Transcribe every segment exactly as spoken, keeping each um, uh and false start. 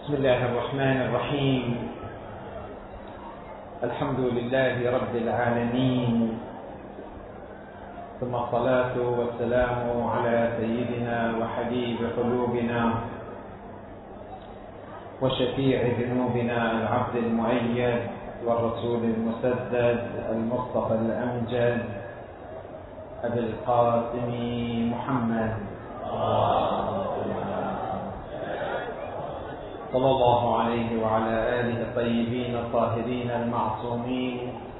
بسم الله الرحمن الرحيم. الحمد لله رب العالمين، ثم الصلاة والسلام على سيدنا وحبيب قلوبنا وشفيع ذنوبنا العبد المؤيد والرسول المسدد المصطفى الأمجد أبي القاسم محمد صلى الله عليه وعلى آله الطيبين الطاهرين المعصومين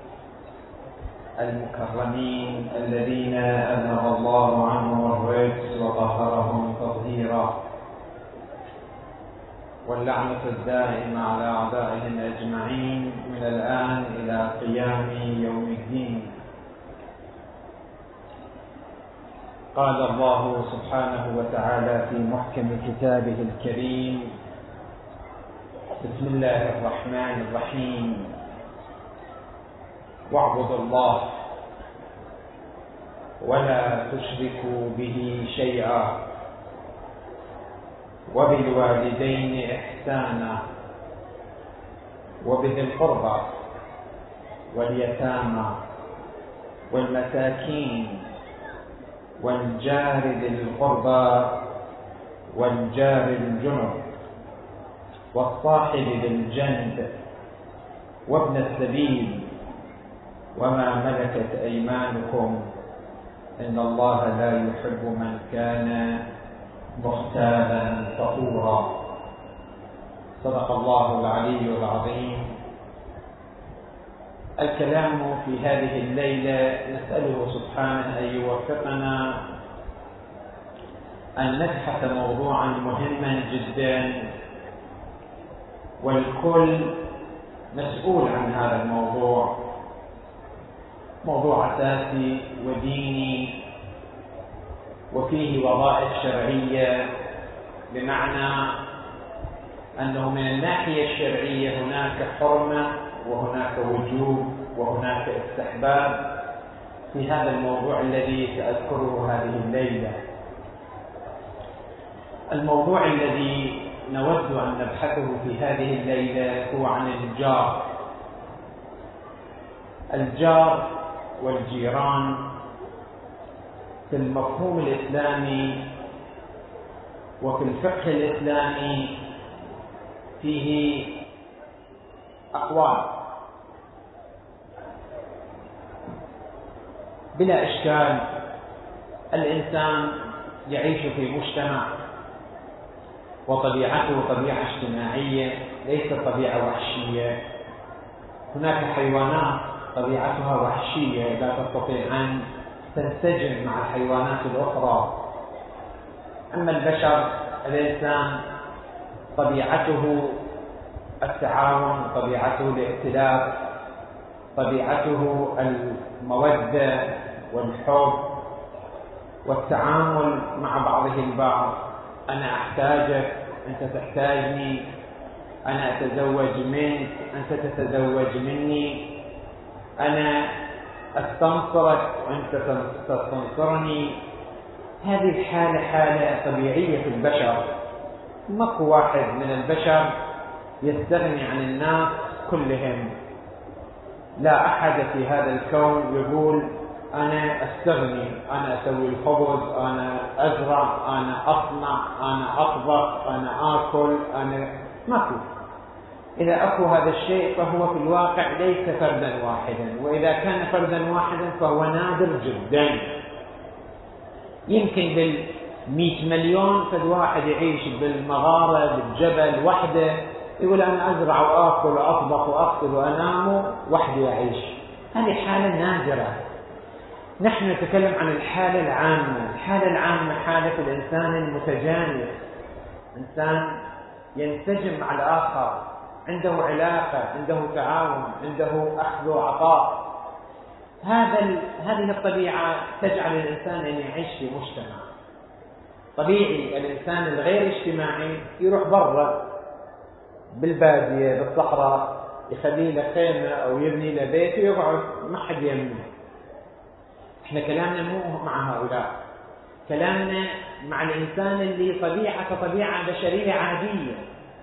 المكرمين الذين أذهب الله عنهم الرجس وطهرهم تطهيرا، واللعنة الدائمة على أعدائهم أجمعين من الآن إلى قيام يوم الدين. قال الله سبحانه وتعالى في محكم كتابه الكريم: بسم الله الرحمن الرحيم، واعبدوا الله ولا تشركوا به شيئا وبالوالدين إحسانا وبذي القربى واليتامى والمساكين والجار ذي القربى والجار الجنب والصاحب بالجنب وابن السبيل وما ملكت أيمانكم إن الله لا يحب من كان مختالا فخورا. صدق الله العلي العظيم. الكلام في هذه الليلة نسأله سبحانه أن يوفقنا أن نبحث موضوعا مهما جدا، والكل مسؤول عن هذا الموضوع، موضوع أساسي وديني وفيه وظائف شرعية، بمعنى أنه من الناحية الشرعية هناك حرمة وهناك وجوب وهناك استحباب في هذا الموضوع الذي سأذكره هذه الليلة. الموضوع الذي نود أن نبحثه في هذه الليلة هو عن الجار. الجار والجيران في المفهوم الإسلامي وفي الفقه الإسلامي فيه أقوال. بلا إشكال الإنسان يعيش في مجتمع، وطبيعته طبيعة اجتماعية ليست طبيعة وحشية. هناك حيوانات طبيعتها وحشية لا تستطيع أن تنسجم مع الحيوانات الأخرى، أما البشر الإنسان طبيعته التعاون، طبيعته الائتلاف، طبيعته المودة والحب والتعامل مع بعضه البعض. أنا أحتاجك، أنت تحتاجني، أنا أتزوج منك، أنت تتزوج مني، أنا أستنصرك وأنت تستنصرني. هذه الحالة حالة طبيعية في البشر. ماكو واحد من البشر يستغني عن الناس كلهم. لا أحد في هذا الكون يقول أنا أستغني، أنا أسوي الخبز، أنا أزرع، أنا أصنع، أنا أطبخ، أنا آكل، أنا ماكو. إذا أكو هذا الشيء فهو في الواقع ليس فردا واحدا، وإذا كان فردا واحدا فهو نادر جدا. يمكن بالمئة مليون فد واحد يعيش بالمغارة بالجبل وحده، يقول أنا أزرع وآكل وأطبخ وأغسل وأنام وحدي يعيش. هذه حالة نادرة. نحن نتكلم عن الحالة العامة. الحالة العامة حالة الإنسان المتجانس، إنسان ينسجم مع الآخر، عنده علاقة، عنده تعاون، عنده أخذ وعطاء. هذا هذه الطبيعة تجعل الإنسان أن يعيش في مجتمع. طبيعي الإنسان الغير اجتماعي يروح برا بالبادية بالصحراء، يخلي له خيمة أو يبني له بيت ويقعد ما حد يمنه. احنا كلامنا مو مع هؤلاء، كلامنا مع الإنسان اللي طبيعة طبيعة بشرية عادية،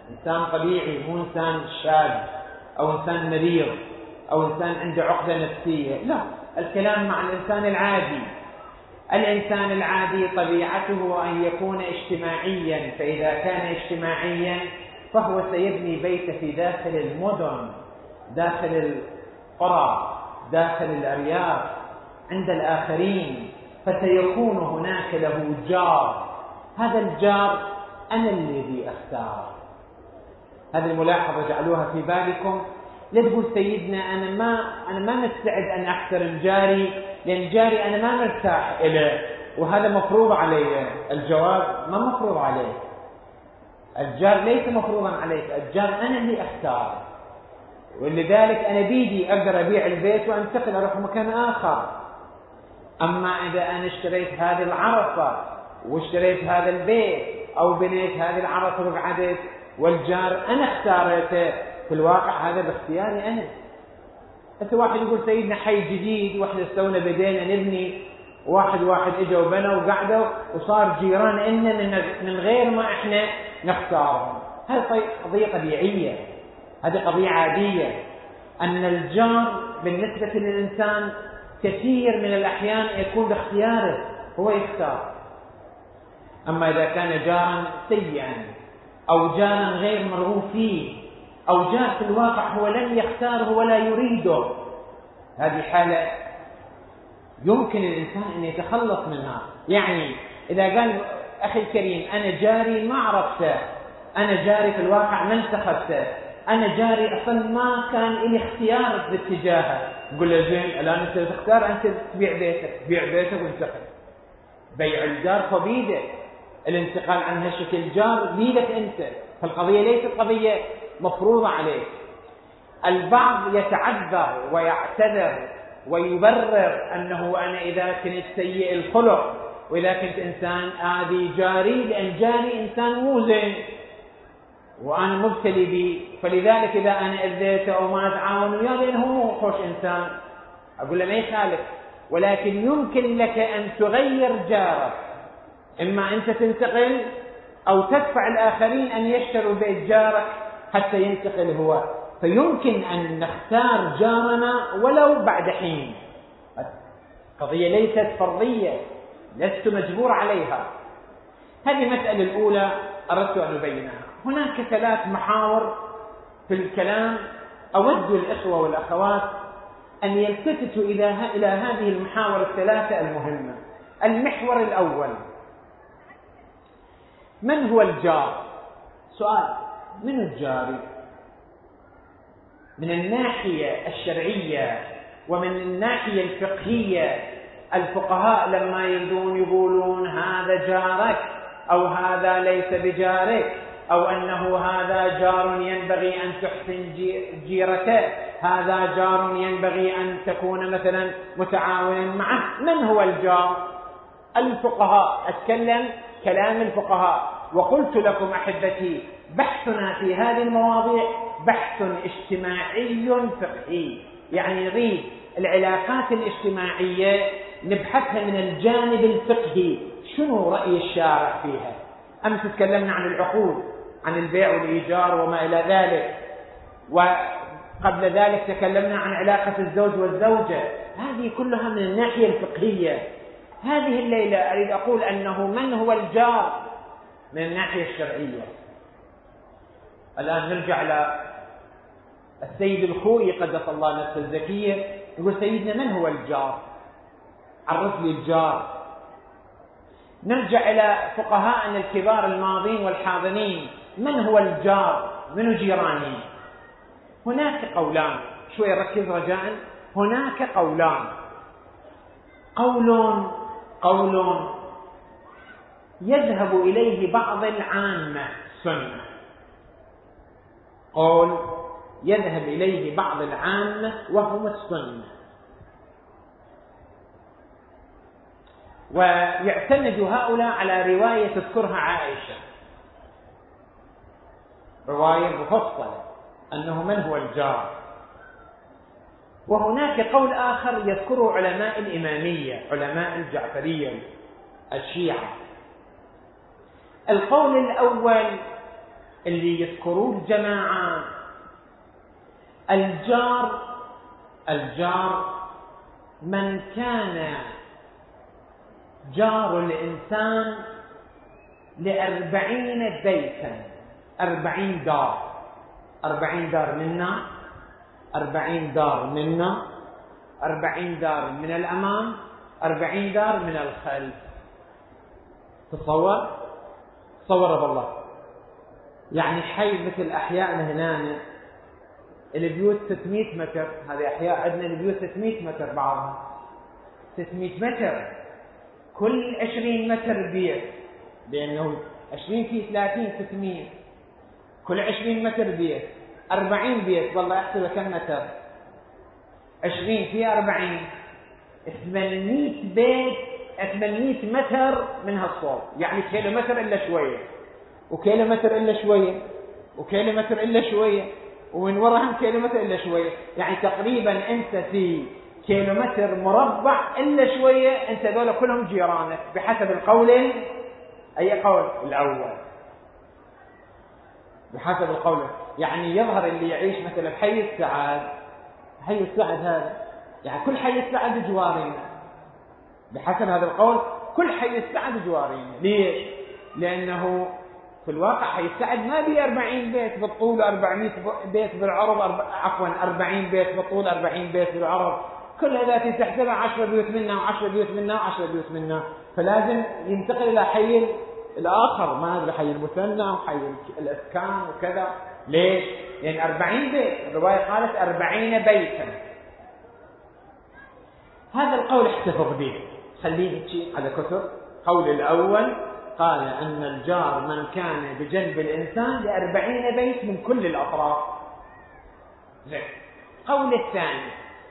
إنسان طبيعي، مو إنسان شاذ أو إنسان مريض أو إنسان عنده عقدة نفسية، لا، الكلام مع الإنسان العادي. الإنسان العادي طبيعته أن يكون اجتماعيا، فإذا كان اجتماعيا فهو سيبني بيته في داخل المدن، داخل القرى، داخل الأرياف، عند الآخرين، فسيكون هناك له جار. هذا الجار أنا الذي أختاره. هذه الملاحظة جعلوها في بالكم. لا تقول سيدنا أنا ما أنا ما مستعد أن أحترم جاري، لأن جاري أنا ما مرتاح إليه وهذا مفروض علي. الجواب ما مفروض عليك، الجار ليس مفروضا عليك، الجار أنا اللي أختاره، ولذلك أنا بيدي أقدر أبيع البيت وأنتقل أروح مكان آخر. أما إذا أنا اشتريت هذه العرصة واشتريت هذا البيت أو بنيت هذه العرصة وقعدت والجار أنا اختارته، في الواقع هذا باختياري أنا. حتى واحد يقول سيدنا حي جديد واحنا استونا بدينا نبني، واحد واحد اجوا وبنوا وقعدوا وصار جيران إننا من غير ما احنا نختارهم. هذه قضية طبيعية، هذه قضية عادية، أن الجار بالنسبة للإنسان كثير من الأحيان يكون باختياره، هو يختار. أما إذا كان جارا سيئا أو جارا غير مرغوب فيه أو جار في الواقع هو لم يختاره ولا يريده، هذه حالة يمكن الإنسان أن يتخلص منها. يعني إذا قال أخي الكريم أنا جاري ما عرفته، أنا جاري في الواقع ما انتخبته، أنا جاري أصلا ما كان لي اختيار باتجاهه، نقول له زين الآن أنت تختار، أنت تبيع بيتك، بيع بيتك وانتقل. بيع الجار فبيدك، الانتقال عن هالشكل جار بيدك أنت، فالقضية ليست قضية مفروضة عليك. البعض يتعذر ويعتذر ويبرر أنه أنا إذا كنت سيء الخلق وإذا كنت إنسان آذي جاري لأن جاري إنسان مو زين وأنا مبتلي به، فلذلك إذا أنا أذيته أو ما أتعاون وياه لأنه مو خوش إنسان، أقول له ما يخالف، ولكن يمكن لك أن تغير جارك، إما أنت تنتقل أو تدفع الآخرين أن يشتروا بيت جارك حتى ينتقل هو، فيمكن أن نختار جارنا ولو بعد حين. قضية ليست فرضية، لست مجبور عليها. هذه المسألة الأولى أردت أن أبينها. هناك ثلاث محاور في الكلام أود الإخوة والأخوات أن يلتفتوا إلى هذه المحاور الثلاثة المهمة. المحور الأول: من هو الجار؟ سؤال: من الجار؟ من الناحية الشرعية ومن الناحية الفقهية، الفقهاء لما يريدون يقولون هذا جارك أو هذا ليس بجارك، أو أنه هذا جار ينبغي أن تحسن جيرته، هذا جار ينبغي أن تكون مثلا متعاونا معه، من هو الجار؟ الفقهاء، أتكلم كلام الفقهاء. وقلت لكم أحبتي بحثنا في هذه المواضيع بحث اجتماعي فقهي، يعني نريد العلاقات الاجتماعية نبحثها من الجانب الفقهي، شنو رأي الشارع فيها. أمس تكلمنا عن العقود، عن البيع والإيجار وما إلى ذلك، وقبل ذلك تكلمنا عن علاقة الزوج والزوجة، هذه كلها من الناحية الفقهية. هذه الليلة أريد أقول أنه من هو الجار من الناحية الشرعية. الآن نرجع إلى السيد الخوئي قدس الله نفسه الزكية، يقول سيدنا من هو الجار؟ عرف لي الجار. نرجع إلى فقهاءنا الكبار الماضين والحاضرين، من هو الجار؟ من جيراني؟ هناك قولان، شوي ركز رجاء. هناك قولان، قول قول يذهب إليه بعض العامة سنة، قول يذهب إليه بعض العامة وهم السنة، ويعتمد هؤلاء على رواية تذكرها عائشة، رواية مفصلة أنه من هو الجار. وهناك قول آخر يذكره علماء الإمامية، علماء الجعفرية الشيعة. القول الأول اللي يذكروه الجماعة. الجار الجار من كان جار الإنسان لأربعين بيتا، أربعين دار، أربعين دار منا، أربعين دار منا، أربعين دار من الأمام، أربعين دار من الخلف. تصور تصور بالله، يعني حي مثل أحيائنا هنا البيوت ستمائة متر، هذه أحياء عندنا البيوت ستمائة متر بعضها، ستمائة متر، كل عشرين متر بيت، لأنه عشرين في ثلاثين ستمائة، كل عشرين متر بيت، أربعين بيت، والله أحسب كم متر؟ عشرين في أربعين، ثمانمائة بيت، ثمانمائة متر من هالصوب، يعني كيلو متر إلا شوية، وكيلو متر إلا شوية، وكيلو متر إلا شوية، ومن وراهم كيلو متر إلا شوية، يعني تقريبا أنت في كيلو متر مربع إلا شوية، أنت دول كلهم جيرانك بحسب القول. أي قول؟ الأول. بحسب القول، يعني يظهر اللي يعيش مثلا في حي السعد، حي السعد هذا يعني كل حي السعد جوارين، بحسب هذا القول كل حي السعد جوارين. ليش؟ لأنه في الواقع حي السعد ما بي أربعين بيت بالطول، أربعمائة بيت بالعرض، أرب... عفوا أربعين بيت بالطول، أربعين بيت بالعرض، كل هذا تحسبها عشرة بيوت منا وعشرة بيوت منا وعشرة بيوت منا، فلازم ينتقل إلى حي الآخر، ما أدري حي المثنى وحي الإسكان وكذا. ليش؟ لأن يعني أربعين بيت، الرواية قالت أربعين بيتا. هذا القول احتفظ به، خليه شيء على كتب. قول الأول قال أن الجار من كان بجنب الإنسان لأربعين بيت من كل الأطراف. زين. قول الثاني،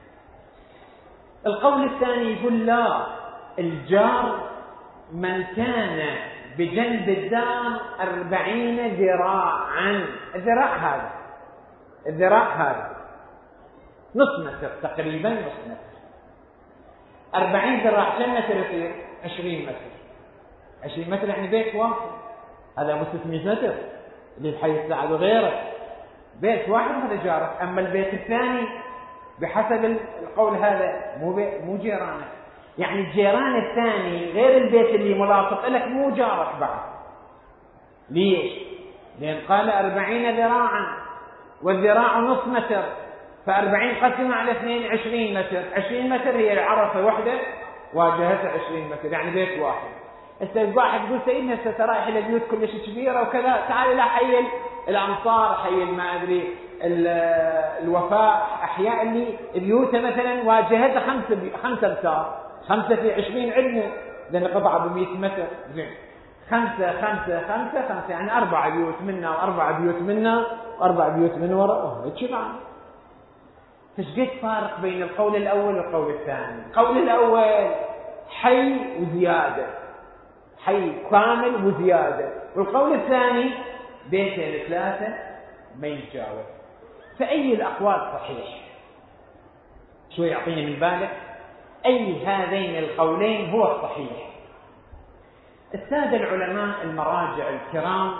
القول الثاني يقول لا، الجار من كان بجنب الدار أربعين ذراعا. الذراع هذا الذراع هذا نص متر تقريبا، نص متر. أربعين ذراع كم متر يصير؟ عشرين متر. عشرين متر يعني بيت واحد، هذا مو ستمائة متر اللي في حي السعد وغيره، بيت واحد هذا جارك. أما البيت الثاني بحسب القول هذا مو مو جيرانك، يعني الجيران الثاني غير البيت اللي ملاصق لك مو جارك بعد. ليش؟ لأن قال أربعين ذراعا، والذراع نص متر، فأربعين قسمة على اثنين عشرين متر، عشرين متر هي العرفة وحدة واجهتها عشرين متر، يعني بيت واحد. هسه واحد يقول سيدنا هسه رايح الى بيوت كلش كبيره وكذا، تعال الى حي الانصار، حي ما ادري الوفاء، احياء اللي بيوتها مثلا واجهتها خمسه خمسه امتار، خمسه في عشرين عندنا لان قطعه ب مئة متر. زين، خمسه خمسه خمسه خمسه يعني اربع بيوت منا واربع بيوت منا واربع بيوت من وراء، هيك بعد. فايش فارق بين القول الاول والقول الثاني؟ القول الاول حي وزياده، حي كامل وزياده، والقول الثاني بيتين ثلاثه ما يتجاوز. فاي الاقوال صحيح؟ شوي يعطيني من بالك اي هذين القولين هو الصحيح. الساده العلماء المراجع الكرام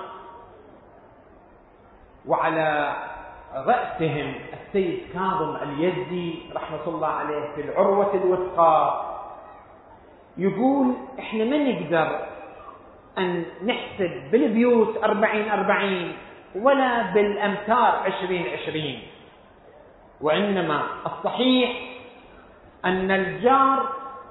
وعلى رأسهم السيد كاظم اليزدي رحمة الله عليه في العروة الوثقى يقول احنا ما نقدر ان نحسب بالبيوت أربعين أربعين ولا بالأمتار عشرين عشرين، وإنما الصحيح أن الجار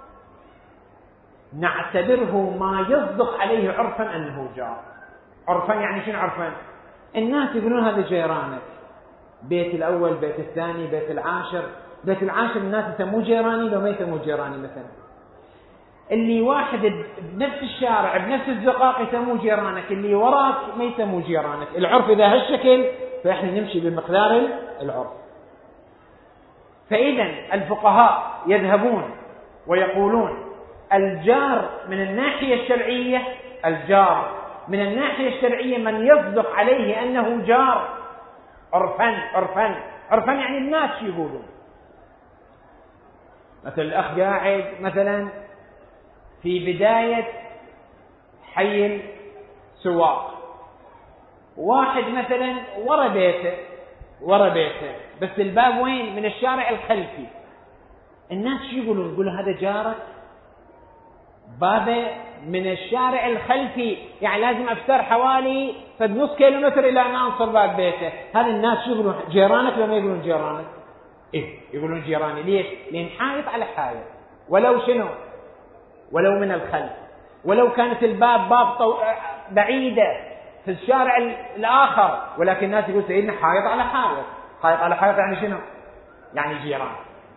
نعتبره ما يصدق عليه عرفا أنه جار. عرفا يعني شنو عرفا؟ الناس يقولون هذا جيرانك، بيت الأول، بيت الثاني، بيت العاشر. بيت العاشر الناس يسموه جيراني لو ما يسموه جيراني، مثلا اللي واحد بنفس الشارع بنفس الزقاق يسموه جيرانك، اللي وراك ما يسموه جيرانك. العرف إذا هالشكل فإحنا نمشي بمقدار العرف. فإذا الفقهاء يذهبون ويقولون الجار من الناحية الشرعية، الجار من الناحية الشرعية من يصدق عليه أنه جار عرفا عرفا عرفا يعني الناس يقولون. مثل الأخ قاعد مثلا في بداية حي السواق واحد مثلا ورا بيته ورا بيته بس الباب وين؟ من الشارع الخلفي. الناس شو يقولون؟ يقولوا هذا جارك بابه من الشارع الخلفي، يعني لازم افتر حوالي فد نص كيلو متر الى ان انصر باب بيته. هذا الناس شو يقولون؟ جيرانك ولا ما يقولون جيرانك؟ ايه يقولون جيراني. ليش؟ لان حائط على حائط، ولو شنو؟ ولو من الخلف، ولو كانت الباب باب طو... بعيده في الشارع الاخر، ولكن الناس يقول سيدنا حائط على حائط. حائط على حائط يعني شنو؟ يعني جيران.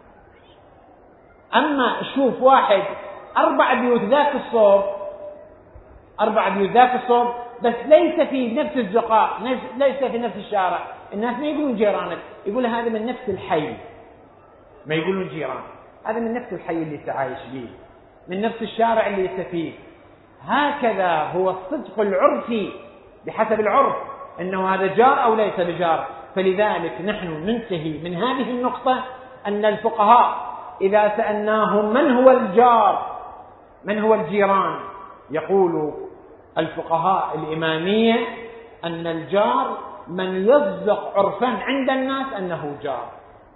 اما شوف واحد اربع بيوت ذاك الصوب، اربع بيوت ذاك الصوب بس ليس في نفس الزقاق، ليس في نفس الشارع، الناس ما يقولون جيرانك، يقول هذا من نفس الحي، ما يقولون جيران، هذا من نفس الحي اللي تعايش به، من نفس الشارع اللي يستفيد. هكذا هو الصدق العرفي بحسب العرف، انه هذا جار او ليس بجار. فلذلك نحن ننتهي من هذه النقطة ان الفقهاء اذا سألناهم من هو الجار من هو الجيران، يقول الفقهاء الإمامية ان الجار من يصدق عرفا عند الناس انه جار.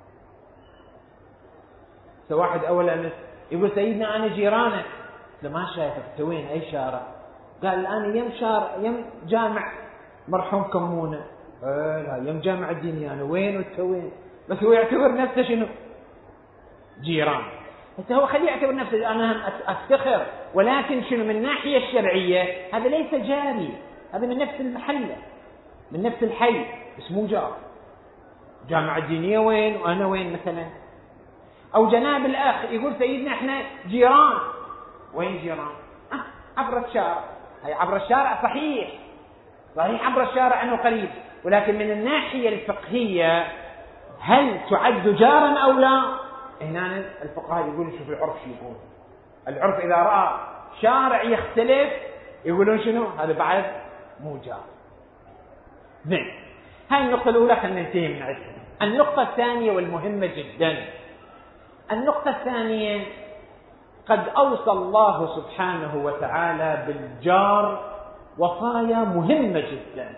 واحد اول امس يقول سيدنا انا جيرانك، ما شايفك انت وين؟ اي شارع؟ قال انا يم شارع يم جامع مرحوم كمونه. آه لا يم جامع الديني انا، وين وانت وين؟ بس هو يعتبر نفسه شنو؟ جيران. انت هو خليه يعتبر نفسه انا افتخر، ولكن شنو من الناحيه الشرعيه هذا ليس جاري، هذا من نفس المحله من نفس الحي بس مو جار. جامع الدينيه وين وانا وين مثلا؟ او جناب الاخ يقول سيدنا احنا جيران. وين جيران؟ أه عبر الشارع. هي عبر الشارع صحيح صحيح عبر الشارع انه قريب، ولكن من الناحيه الفقهيه هل تعد جارا او لا؟ هنا الفقهاء يقولون شوف العرف شو يقول. العرف اذا راى شارع يختلف يقولون شنو؟ هذا بعد مو جار. زين، هاي النقطه الاولى خلينا ننتهي من عندها. النقطه الثانيه والمهمه جدا، النقطه الثانيه قد أوصى الله سبحانه وتعالى بالجار وصايا مهمة جدا،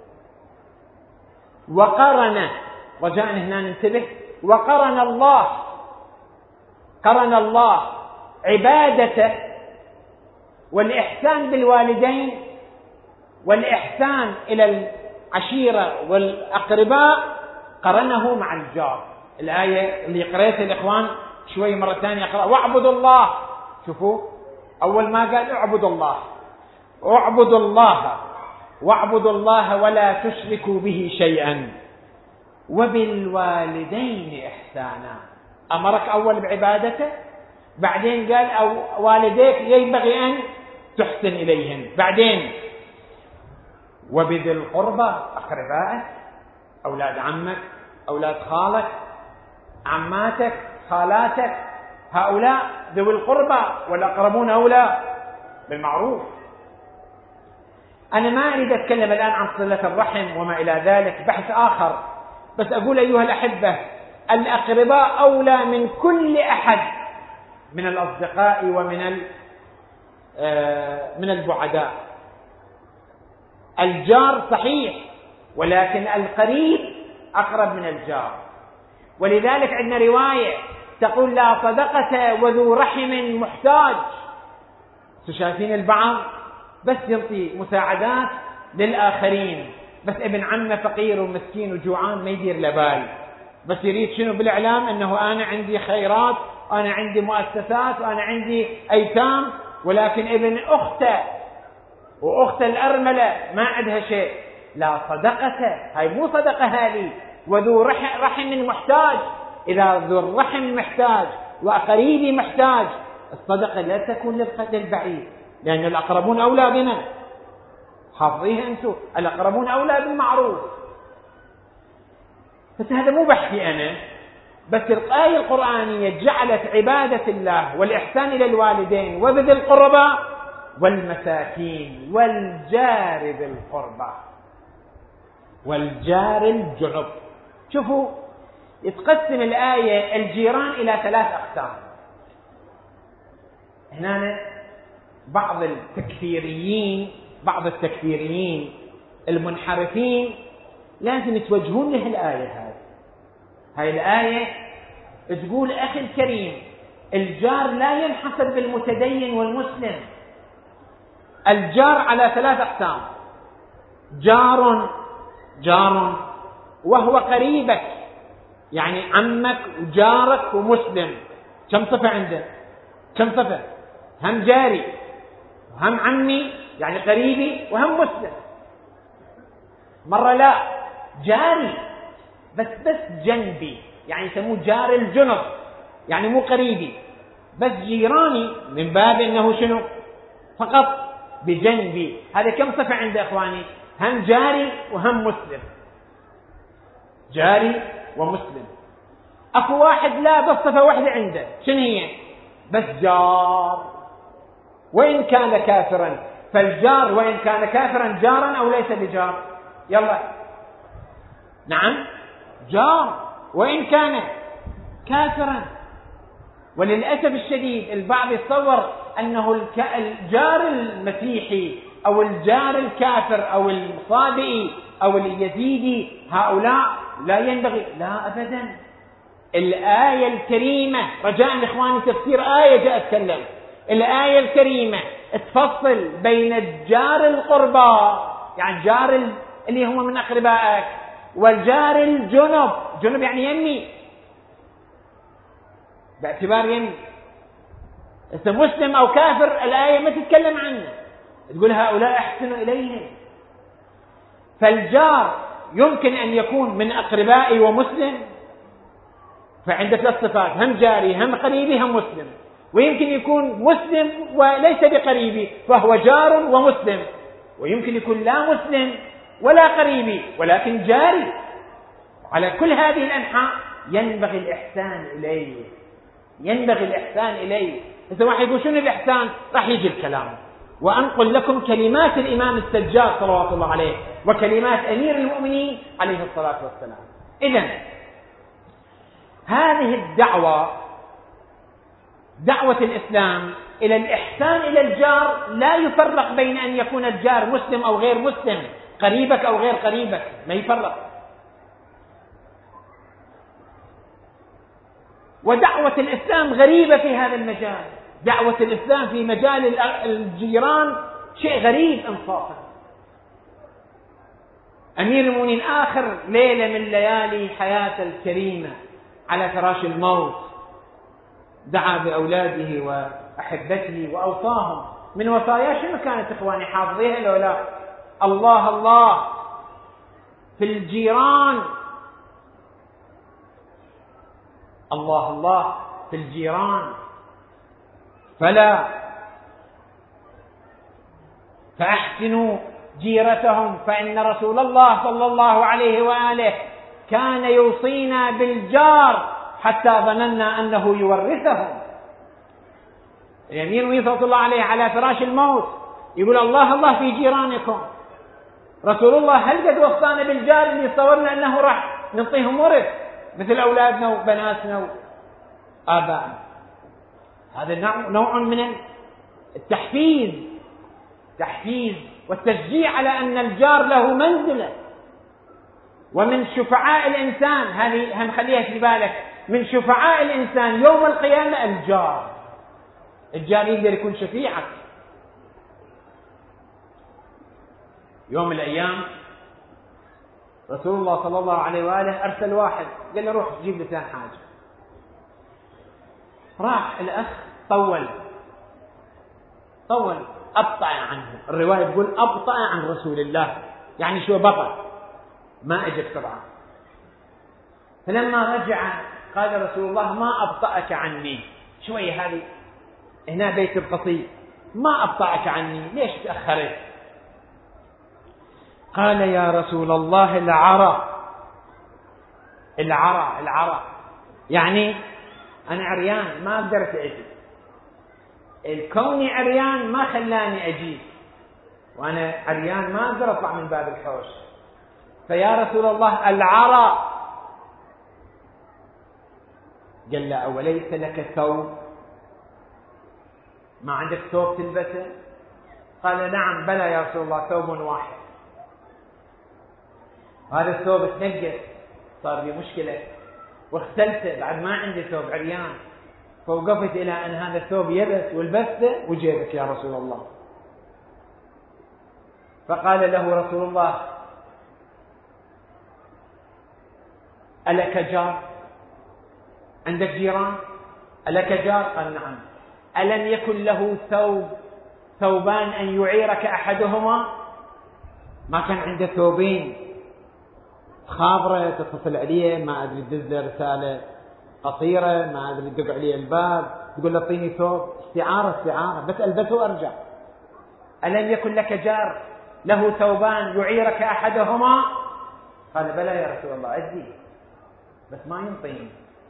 وقرن، رجاء هنا ننتبه، وقرن الله قرن الله عبادته والإحسان بالوالدين والإحسان إلى العشيرة والأقرباء، قرنه مع الجار. الآية اللي قرأتها الإخوان شوي مرة ثانية أقرأ واعبدوا الله. شوفوا أول ما قال اعبدوا الله، اعبدوا الله واعبدوا الله ولا تشركوا به شيئا وبالوالدين إحسانا. أمرك أول بعبادته، بعدين قال أو والديك ينبغي أن تحسن إليهم، بعدين وبذي القربى أقربائك، أولاد عمك، أولاد خالك، عماتك، خالاتك، هؤلاء ذوي القربى والأقربون أولى بالمعروف. أنا ما أريد أتكلم الآن عن صلة الرحم وما إلى ذلك، بحث آخر، بس أقول أيها الأحبة الأقرباء أولى من كل أحد من الأصدقاء ومن من البعداء. الجار صحيح، ولكن القريب أقرب من الجار. ولذلك عندنا رواية تقول لا صدقة وذو رحم محتاج. شايفين البعض بس يعطي مساعدات للآخرين، بس ابن عمه فقير ومسكين وجوعان ما يدير لبال، بس يريد شنو بالإعلام أنه أنا عندي خيرات، أنا عندي مؤسسات، وأنا عندي أيتام، ولكن ابن أخته وأخت الأرملة ما عندها شيء. لا صدقة، هاي مو صدقة هذه. وذو رحم, رحم محتاج، إذا ذو الرحم محتاج وقريبي محتاج، الصدقة لا تكون للبعيد، لأن الأقربون أولى بنا. حافظيها أنتم، الأقربون أولى بالمعروف. بس هذا مو بحثي أنا، بس الآية القرآنية جعلت عبادة الله والإحسان إلى الوالدين وبذي القربى والمساكين والجار ذي القربى والجار الجنب. شوفوا يتقسم الآية الجيران إلى ثلاث أقسام. هنا بعض التكفيريين بعض التكفيريين المنحرفين لازم يتوجهون له الآية هذه. هاي الآية تقول أخي الكريم الجار لا ينحصر بالمتدين والمسلم. الجار على ثلاث أقسام: جار جار وهو قريبك، يعني عمك وجارك ومسلم. كم صفة عنده؟ كم صفة؟ هم جاري وهم عمي يعني قريبي وهم مسلم. مرة لا، جاري بس بس جنبي، يعني يسموه جار الجنب، يعني مو قريبي بس جيراني من باب انه شنو؟ فقط بجنبي. هذا كم صفة عنده اخواني؟ هم جاري وهم مسلم، جاري ومسلم. اكو واحد لا بس صفة واحدة عنده، شنو هي؟ بس جار وإن كان كافرا. فالجار وإن كان كافرا جارا أو ليس بجار؟ يلا نعم جار وإن كان كافرا. وللأسف الشديد البعض يتصور أنه الجار المسيحي أو الجار الكافر أو الصابئي أو اليزيدي هؤلاء لا ينبغي، لا أبدا. الآية الكريمة رجاء إخواني تفسير آية جاء أتكلم، الآية الكريمة تفصل بين الجار القربى يعني جار اللي هم من أقربائك والجار الجنب. جنب يعني يمي، باعتبار يمي. إذا مسلم أو كافر الآية ما تتكلم عنه، تقول هؤلاء أحسنوا إليهم. فالجار يمكن أن يكون من أقربائي ومسلم، فعنده ثلاث صفات: هم جاري هم قريبي هم مسلم. ويمكن يكون مسلم وليس بقريبي فهو جار ومسلم، ويمكن يكون لا مسلم ولا قريبي ولكن جاري. على كل هذه الأنحاء ينبغي الإحسان إليه، ينبغي الإحسان إليه. إذا واحد يقول شنو الإحسان؟ راح يجي الكلام. وأنقل لكم كلمات الإمام السجاد صلوات الله عليه وكلمات أمير المؤمنين عليه الصلاة والسلام. إذن هذه الدعوة، دعوة الإسلام إلى الإحسان إلى الجار، لا يفرق بين أن يكون الجار مسلم أو غير مسلم، قريبك أو غير قريبك، ما يفرق. ودعوة الإسلام غريبة في هذا المجال. دعوة الإسلام في مجال الجيران شيء غريب إنصافا. أمير المؤمنين آخر ليلة من ليالي حياته الكريمة على فراش الموت دعا بأولاده وأحبته وأوصاهم. من وصايا شنو كانت إخواني حافظيها لو لا؟ الله الله في الجيران، الله الله في الجيران، فلا فأحسنوا جيرتهم فإن رسول الله صلى الله عليه وآله كان يوصينا بالجار حتى ظننا أنه يورثهم. الأمير المؤمنين صلى الله عليه على فراش الموت يقول الله الله في جيرانكم. رسول الله هل قد وصانا بالجار اللي صورنا أنه راح نعطيهم ورث مثل أولادنا وبناتنا وآبائنا؟ هذا نوع من التحفيز، تحفيز والتشجيع على أن الجار له منزلة. ومن شفعاء الإنسان، هذه هنخليها في بالك، من شفعاء الإنسان يوم القيامة الجار. الجار يقدر يكون شفيعك. يوم من الأيام رسول الله صلى الله عليه وآله أرسل واحد قال له روح جيب لي ثاني حاجة. راح الأخ طول طول أبطأ عنه، الرواية تقول أبطأ عن رسول الله، يعني شو بطأ ما أجى بسرعة. فلما رجع قال رسول الله ما أبطأك عني، شوية هذه هنا بيت القصيد، ما أبطأك عني ليش تأخرت؟ قال يا رسول الله العرى العرى العرى يعني أنا عريان ما قدرت أجي، الكوني عريان ما خلاني أجي، وأنا عريان ما أقدر أطلع من باب الحوش، فيا رسول الله العرى. قال له أوليس لك ثوب؟ ما عندك ثوب تلبسه؟ قال نعم بلى يا رسول الله ثوب واحد. هذا الثوب تنقص، صار لي مشكلة واختلته، بعد ما عندي ثوب عريان، فوقفت إلى أن هذا الثوب يبس والبسته وجيبك يا رسول الله. فقال له رسول الله: ألك جار؟ عندك جيران؟ ألك جار؟ قال: نعم. ألم يكن له ثوب ثوبان أن يعيرك أحدهما؟ ما كان عنده ثوبين، خابرة تتصل عليه، ما أدري تدز له رسالة قصيرة، ما أدري تدق عليه الباب تقول له اعطيني ثوب، استعارة استعارة بس ألبسه وأرجع. ألم يكن لك جار له ثوبان يعيرك أحدهما؟ قال: بلى يا رسول الله، أدي بس ما ينطيني.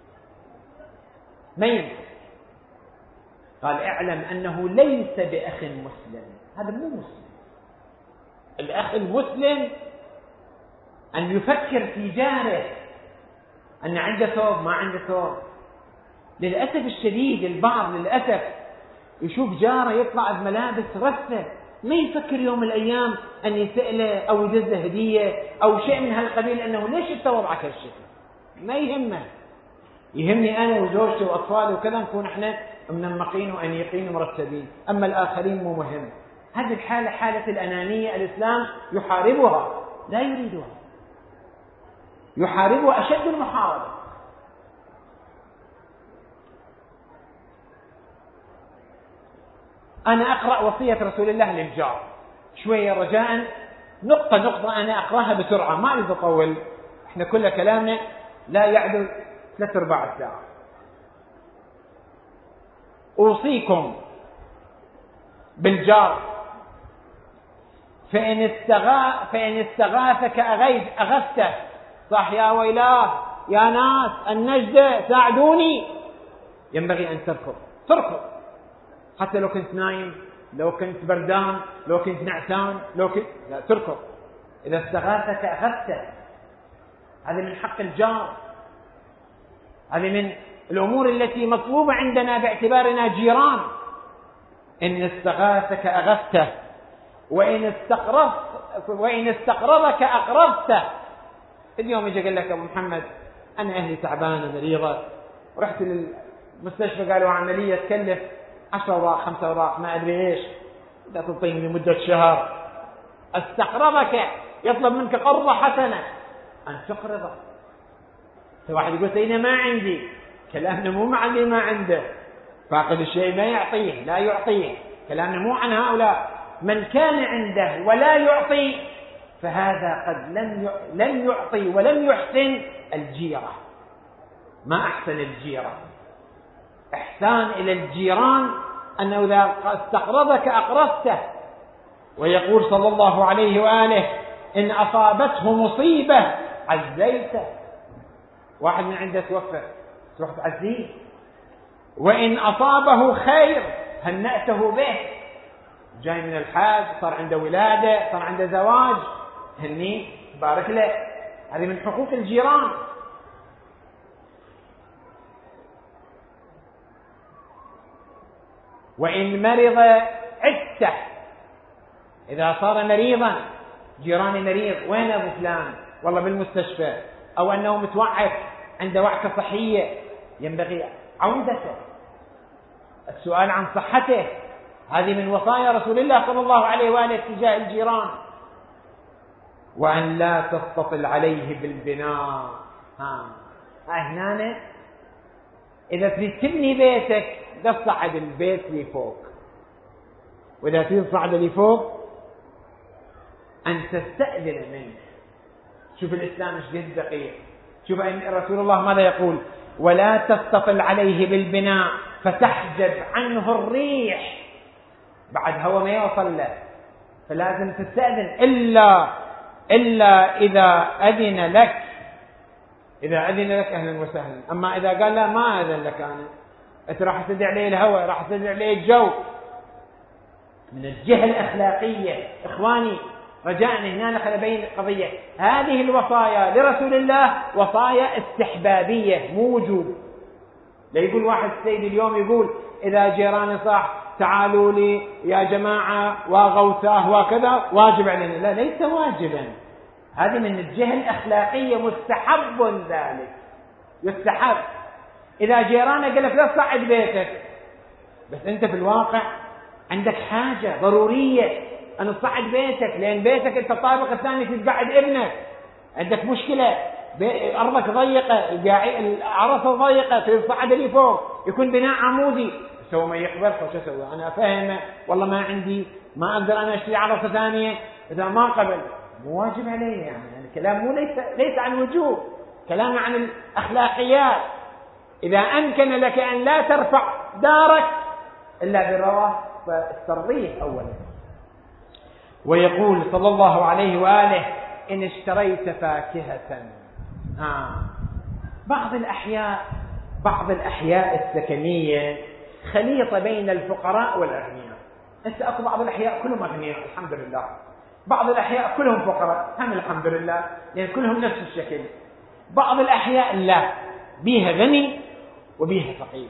ما ينطي. قال: اعلم أنه ليس بأخ مسلم، هذا مو مسلم. الأخ المسلم أن يفكر في جاره، أن عنده ثوب ما عنده ثوب. للأسف الشديد البعض للأسف يشوف جاره يطلع بملابس رثة، ما يفكر يوم من الأيام أن يسأله أو يدز له هدية أو شيء من هالقبيل، أنه ليش أنت وضعك هالشكل؟ ما يهمه. يهمني أنا وزوجتي وأطفالي وكذا نكون إحنا منمقين وأنيقين ومرتبين، أما الآخرين مو مهم. هذه الحالة حالة الأنانية، الإسلام يحاربها لا يريدها، يحاربها أشد المحاربة. أنا أقرأ وصية رسول الله للجار شوية رجاء، نقطة نقطة أنا أقرأها بسرعة، ما أريد أطول، إحنا كل كلامنا لا يعدل ثلاث أرباع الساعة. أوصيكم بالجار فإن استغاث فإن استغاثك أغيث أغثته. صح يا ويلاه يا ناس النجدة ساعدوني. ينبغي أن تركض تركض حتى لو كنت نايم، لو كنت بردان، لو كنت نعسان، لو كنت لا تركض. إذا استغاثك أغثته، هذا من حق الجار، هذه من الأمور التي مطلوبة عندنا باعتبارنا جيران. إن استغاثك أغثته وإن استقرضت وإن استقرضك أقرضته. اليوم يجي قال لك أبو محمد أنا أهلي تعبانة مريضة، ورحت للمستشفى قالوا عملية تكلف عشرة أوراق خمسة أوراق ما أدري إيش، إذا تعطيني لمدة شهر. استقرضك يطلب منك قرضة حسنة أن تقرضه. واحد يقول سيدنا ما عندي، كلامنا مو مع اللي ما عنده، فاقد الشيء ما يعطيه لا يعطيه، كلامنا مو عن هؤلاء. من كان عنده ولا يعطي فهذا قد لم لم يعطي ولم يحسن الجيرة. ما أحسن الجيرة. إحسان إلى الجيران أنه إذا استقرضك أقرضته. ويقول صلى الله عليه وآله إن أصابته مصيبة عزيته. واحد من عنده توفى تروح تعزيه، وإن أصابه خير هنأته به. جاي من الحاج صار عنده ولادة صار عنده زواج، هني بارك له. هذه من حقوق الجيران. وإن مرض عدته، إذا صار مريضا، جيراني مريض، وين أبو فلان؟ والله بالمستشفى، أو أنه متوعك عنده وعكة صحية، ينبغي عودته، السؤال عن صحته. هذه من وصايا رسول الله صلى الله عليه وآله تجاه الجيران. وأن لا تستطل عليه بالبناء. ها هنا إذا تريد تبني بيتك تصعد البيت اللي فوق، وإذا تريد تصعد اللي فوق أن تستأذن منه. شوف الإسلام ايش قد دقيق. شوف أن رسول الله ماذا يقول؟ ولا تستطل عليه بالبناء فتحجب عنه الريح. بعد هو ما يوصل له، فلازم تستأذن إلا إلا إذا أذن لك. إذا أذن لك أهلا وسهلا. أما إذا قال لا ما أذن لك أنا، أنت راح تدعي عليه الهواء، راح تدعي عليه الجو. من الجهة الأخلاقية إخواني رجاء هنا نخل بين قضية. هذه الوصايا لرسول الله وصايا استحبابية مو وجوب. لا يقول واحد السيد اليوم يقول إذا جيراني صح تعالوا لي يا جماعة وغوثاه وكذا واجب علينا. لا، ليس واجبا. هذه من الجهة الأخلاقية مستحب ذلك، يستحب. إذا جيرانك قال لك لا تصعد بيتك، بس أنت في الواقع عندك حاجة ضرورية أن تصعد بيتك، لأن بيتك أنت الطابق الثاني تقعد ابنك، عندك مشكلة، أرضك ضيقة، العرصة ضيقة، تصعد لي فوق، يكون بناء عمودي، سوى ما يقبل شو أسوي؟ أنا أفهمه والله ما عندي، ما أقدر أنا أشتري عرصة ثانية، إذا ما قبل مو واجب علي. يعني, يعني الكلام مو ليس ليس عن وجوب، كلام عن الأخلاقيات. إذا أمكن لك أن لا ترفع دارك إلا برواة فاسترضيه أولا. ويقول صلى الله عليه وآله: إن اشتريت فاكهة. آه. بعض الأحياء بعض الأحياء السكنية خليطة بين الفقراء والأغنياء. أنت أكو بعض الأحياء كلهم أغنياء الحمد لله، بعض الأحياء كلهم فقراء هم الحمد لله، لأن كلهم نفس الشكل. بعض الأحياء لا، بيها غني وبيها فقير.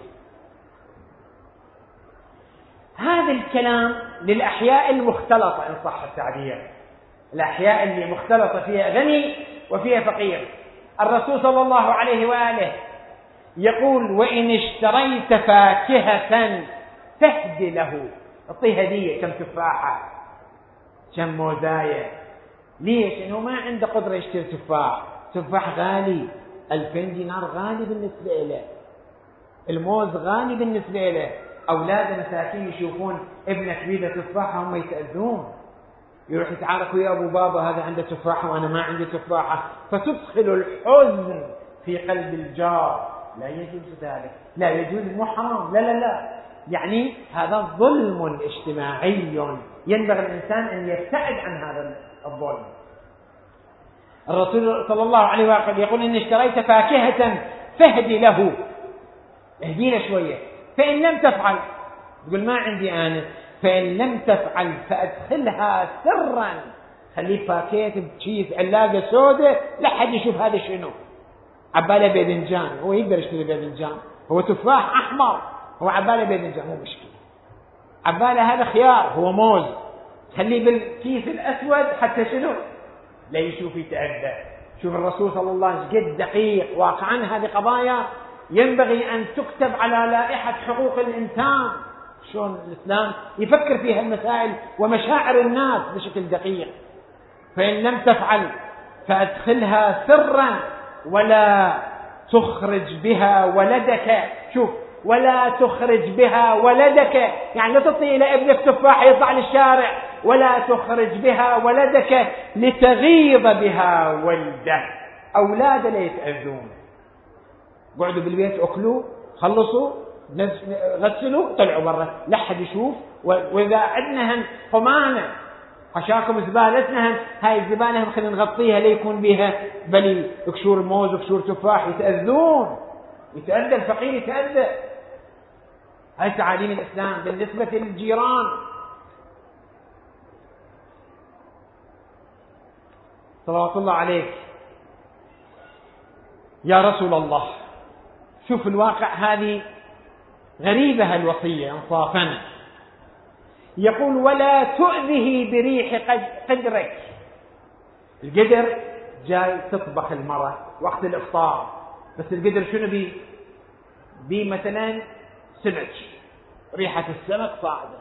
هذا الكلام للأحياء المختلطة إن صح التعبير، الأحياء اللي مختلطة فيها غني وفيها فقير. الرسول صلى الله عليه وآله يقول: وإن اشتريت فاكهة فهد له، اعطيه هدية، كم تفاحة، كم موزاية. ليش؟ إنه ما عنده قدرة يشتري تفاح، تفاح غالي، ألفين دينار غالي بالنسبة له، الموز غالي بالنسبة له. أولاده مساكين يشوفون ابنك بيده تفاحة هم يتأذون، يروح يتعارك ويا أبو بابا هذا عنده تفاحة وأنا ما عندي تفاحة، فتدخل الحزن في قلب الجار. لا يجوز ذلك، لا يجوز، مو حرام، لا لا لا، يعني هذا ظلم اجتماعي ينبغي الإنسان أن يبتعد عن هذا الظلم. الرسول صلى الله عليه وسلم يقول: إن اشتريت فاكهة فهد له، اهدينا شوية، فإن لم تفعل، تقول ما عندي أنا، فإن لم تفعل فأدخلها سرا، خليه فاكهة بشيث علاقة سودة لا حد يشوف هذا شنو، عباله باذنجان، هو يقدر يشتري باذنجان، هو تفاح أحمر، هو عباله باذنجان، مو مشكلة، عباله هذا خيار، هو موز، خليه بالكيس الأسود حتى شنو لا يشوف يتأذى. شوف الرسول صلى الله عليه وسلم قد دقيق. واقعا هذه قضايا ينبغي أن تكتب على لائحة حقوق الإنسان، شلون الإسلام يفكر في هالمسائل ومشاعر الناس بشكل دقيق. فإن لم تفعل فأدخلها سرا ولا تخرج بها ولدك. شوف، ولا تخرج بها ولدك، يعني لا تعطي إلى ابنك تفاح يطلع للشارع، ولا تخرج بها ولدك لتغيظ بها ولده. أولاده لا يتأذون، قعدوا بالبيت أكلوا خلصوا غسلوا طلعوا برا لا حد يشوف. وإذا عندنا قمانة حشاكم زبالتنا، هاي الزبالة هم خلينا نغطيها ليكون بها بلي كشور موز وكشور تفاح، يتأذون، يتأذى الفقير، يتأذى. هاي تعاليم الإسلام بالنسبة للجيران. صلوات الله عليك يا رسول الله. شوف الواقع، هذه غريبة الوصية انصافا. يقول: ولا تؤذه بريح قدرك. القدر جاي تطبخ المرة وقت الإفطار، بس القدر شنو بي بي مثلا سمك، ريحة السمك صاعدة.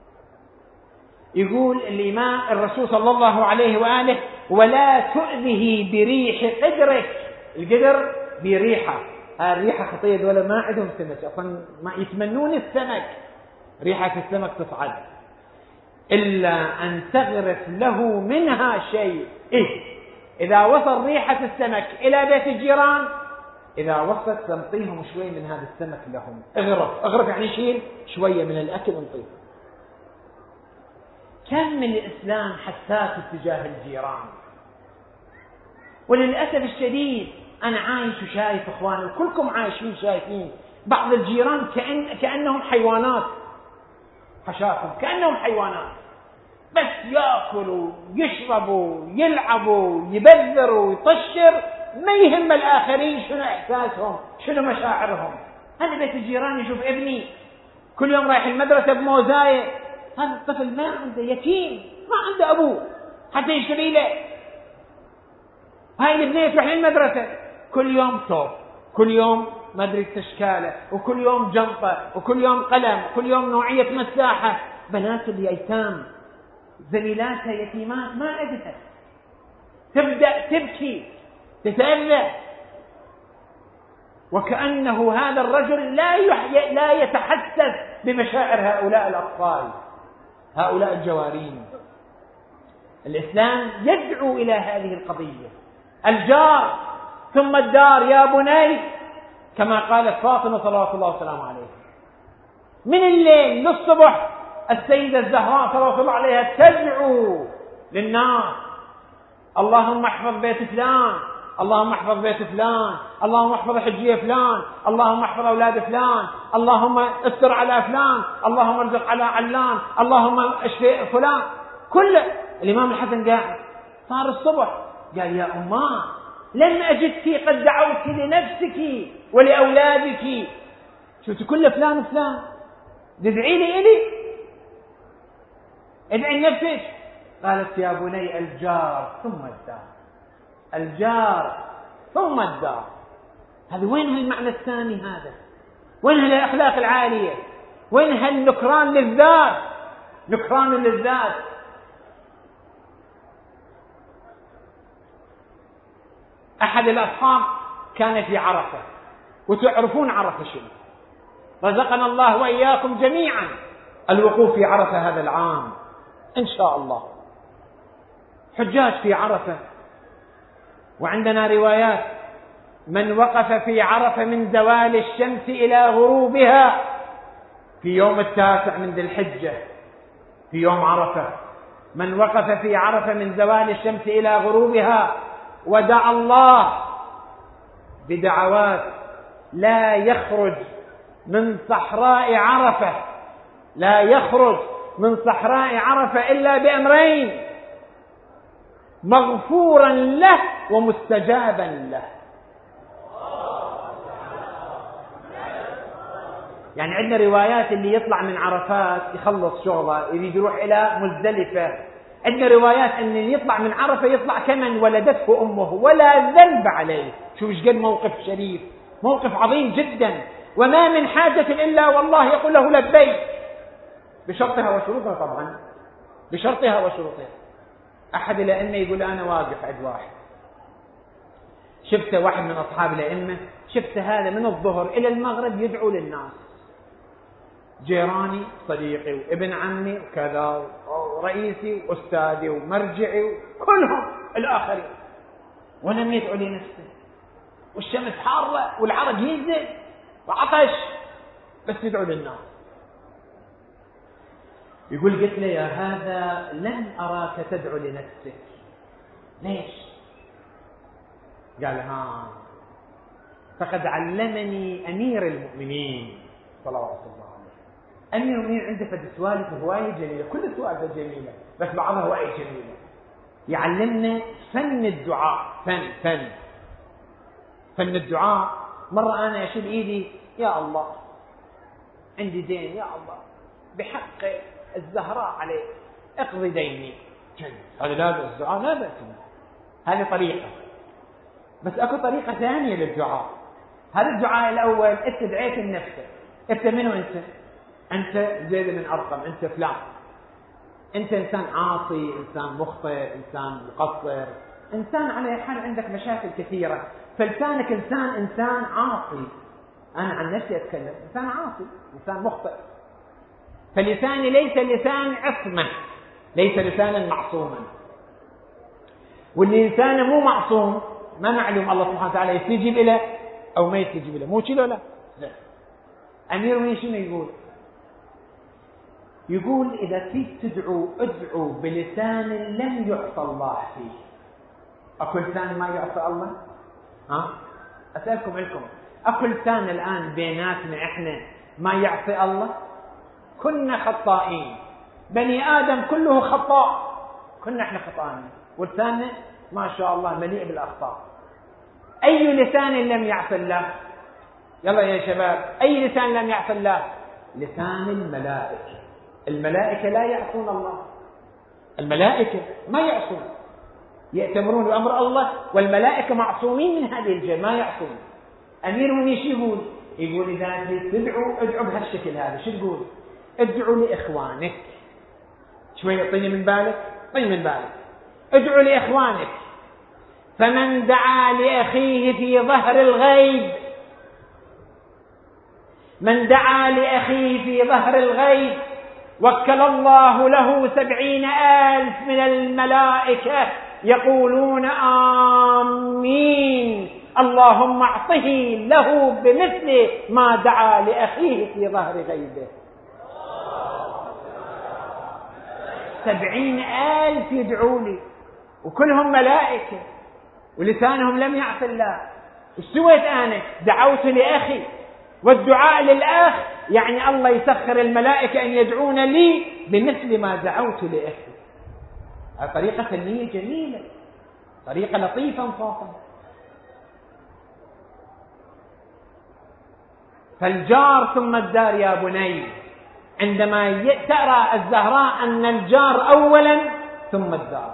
يقول الإمام الرسول صلى الله عليه وآله: ولا تؤذه بريح قدرك. القدر بريحة، الريحة خطية، ولا ما عندهم سمك أصلا، ما يتمنون السمك، ريحة السمك تصعد، إلا أن تغرف له منها شيء. إيه؟ إذا وصل ريحة السمك إلى بيت الجيران، إذا وصلت تنطيهم شوي من هذا السمك لهم. اغرف، اغرف يعني شيل شوية من الأكل انطيهم. كم من الإسلام حساس اتجاه الجيران، وللأسف الشديد أنا عايش وشايف إخواني وكلكم عايشين شايفين بعض الجيران كأن كأنهم حيوانات، حشاكم كأنهم حيوانات، بس يأكلوا يشربوا يلعبوا يبذروا يطشر، ما يهم الآخرين شنو إحساسهم شنو مشاعرهم. هذا بيت الجيران يشوف ابني كل يوم رايح المدرسة بموزاية، هذا الطفل ما عنده، يتيم، ما عنده أبوه حتى يشتري له، هاي البنية تروح للمدرسة كل يوم ثوب، كل يوم ما أدري تشكاله، وكل يوم جنطة، وكل يوم قلم، وكل يوم نوعية مساحة. بنات اليتام زميلاتها يتيمات ما عندها، تبدأ تبكي تتأذى، وكأنه هذا الرجل لا يحيي لا يتحسس بمشاعر هؤلاء الأطفال، هؤلاء الجوارين. الإسلام يدعو إلى هذه القضية، الجار ثم الدار يا بني، كما قالت فاطمة صلوات الله وسلامه عليها. من الليل للصبح السيدة الزهراء صلوات الله عليها تدعو للناس: اللهم احفظ بيت فلان، اللهم احفظ بيت فلان، اللهم احفظ حجية فلان، اللهم احفظ أولاد فلان، اللهم استر على فلان، اللهم ارزق على علان، اللهم اشفي فلان. كل الإمام الحسن قاعد، صار الصبح قال: يا أماه لم أجدك قد دعوت لنفسك ولأولادك، شو كل فلان فلان تدعي لي إلي؟ ادعي لنفسك. قالت: يا بني الجار ثم الدار، الجار ثم الدار. هذا وين المعنى الثاني؟ هذا وين الأخلاق العالية؟ وين هالنكران للذات؟ نكران للذات. أحد الأصحاب كان في عرفة، وتعرفون عرفة شنو، رزقنا الله وإياكم جميعا الوقوف في عرفة هذا العام إن شاء الله. حجاج في عرفة، وعندنا روايات: من وقف في عرفة من زوال الشمس إلى غروبها في يوم التاسع من ذي الحجة، في يوم عرفة، من وقف في عرفة من زوال الشمس إلى غروبها ودعا الله بدعوات لا يخرج من صحراء عرفة، لا يخرج من صحراء عرفة إلا بأمرين: مغفورا له ومستجابا له. يعني عندنا روايات اللي يطلع من عرفات يخلص شغله يريد يروح إلى مزدلفة، عندنا روايات أن اللي يطلع من عرفة يطلع كمن ولدته أمه ولا ذنب عليه. شو ايش قد موقف شريف، موقف عظيم جدا. وما من حاجة إلا والله يقول له لبيك، بشرطها وشروطها طبعا، بشرطها وشروطها. أحد الأئمة يقول: أنا واقف عند واحد، شفت واحد من أصحاب الأئمة، شفت هذا من الظهر إلى المغرب يدعو للناس، جيراني صديقي وابن عمي وكذا ورئيسي وأستاذي ومرجعي وكلهم الآخرين، ولم يدعو لنفسه، والشمس حارة والعرق ينزل وعطش، بس يدعو للناس. يقول: قلت له: يا هذا لن أراك تدعو لنفسك، ليش؟ قال: ها فقد علمني أمير المؤمنين صلوات الله عليه. أمير المؤمنين عنده فد سوالف هواية جميلة، كل سوالفه جميلة بس بعضها هواية جميلة. يعلمنا فن الدعاء، فن فن فن الدعاء. مرة أنا أشيل إيدي: يا الله عندي دين، يا الله بحق الزهراء عليه اقضي ديني. هذا لا بأس، الدعاء لا بأس، هذه طريقة. بس أكو طريقة ثانية للدعاء. هذا الدعاء الأول أنت دعيت لنفسك، أنت منو أنت؟ أنت زيد بن أرقم، أنت فلان، أنت إنسان عاصي، إنسان مخطئ، إنسان مقصر، إنسان على حال عندك مشاكل كثيرة، فلسانك إنسان إنسان عاصي. أنا عن نفسي أتكلم، إنسان عاصي، إنسان مخطئ، فلساني ليس لسان عصمة، ليس لسانا معصوما. واللي لسانه مو معصوم ما معلوم الله سبحانه وتعالى يستجيب له أو ما يستجيب له، مو كذا؟ لا لا. أمير من شنو يقول؟ يقول: إذا كنت تدعو ادعو بلسان لم يعصى الله فيه. أكو لسان ما يعصى الله؟ ها؟ أسألكم علكم، أكو لسان الآن بيناتنا إحنا ما يعصي الله؟ كنا خطائين، بني آدم كله خطاء، كنا إحنا خطائين، ولساننا ما شاء الله مليء بالأخطاء. أي لسان لم يعصي الله؟ يلا يا شباب، أي لسان لم يعصي الله؟ لسان الملائكة. الملائكة لا يعصون الله، الملائكة ما يعصون. يأتمرون بأمر الله، والملائكة معصومين من هذه الجهة ما يعصون. أميرهم ايش يقول؟ يقول إذا تدعوا ادعوا بهالشكل هذا. شو تقول؟ ادعوا لإخوانك. شوي اعطيني من بالك، اعطيني من بالك. ادعوا لإخوانك، فمن دعا لأخيه في ظهر الغيب، من دعا لأخيه في ظهر الغيب وكل الله له سبعين ألف من الملائكة يقولون آمين، اللهم اعطه له بمثل ما دعا لأخيه في ظهر غيبه. سبعين ألف يدعوا لي وكلهم ملائكة ولسانهم لم يعص الله. وش سويت أنا؟ دعوت لأخي، والدعاء للأخ يعني الله يسخر الملائكة أن يدعون لي بمثل ما دعوت لأخي. طريقة فنية جميلة، طريقة لطيفة مفاصلة. فالجار ثم الدار يا بني. عندما ترى الزهراء أن الجار أولا ثم الدار.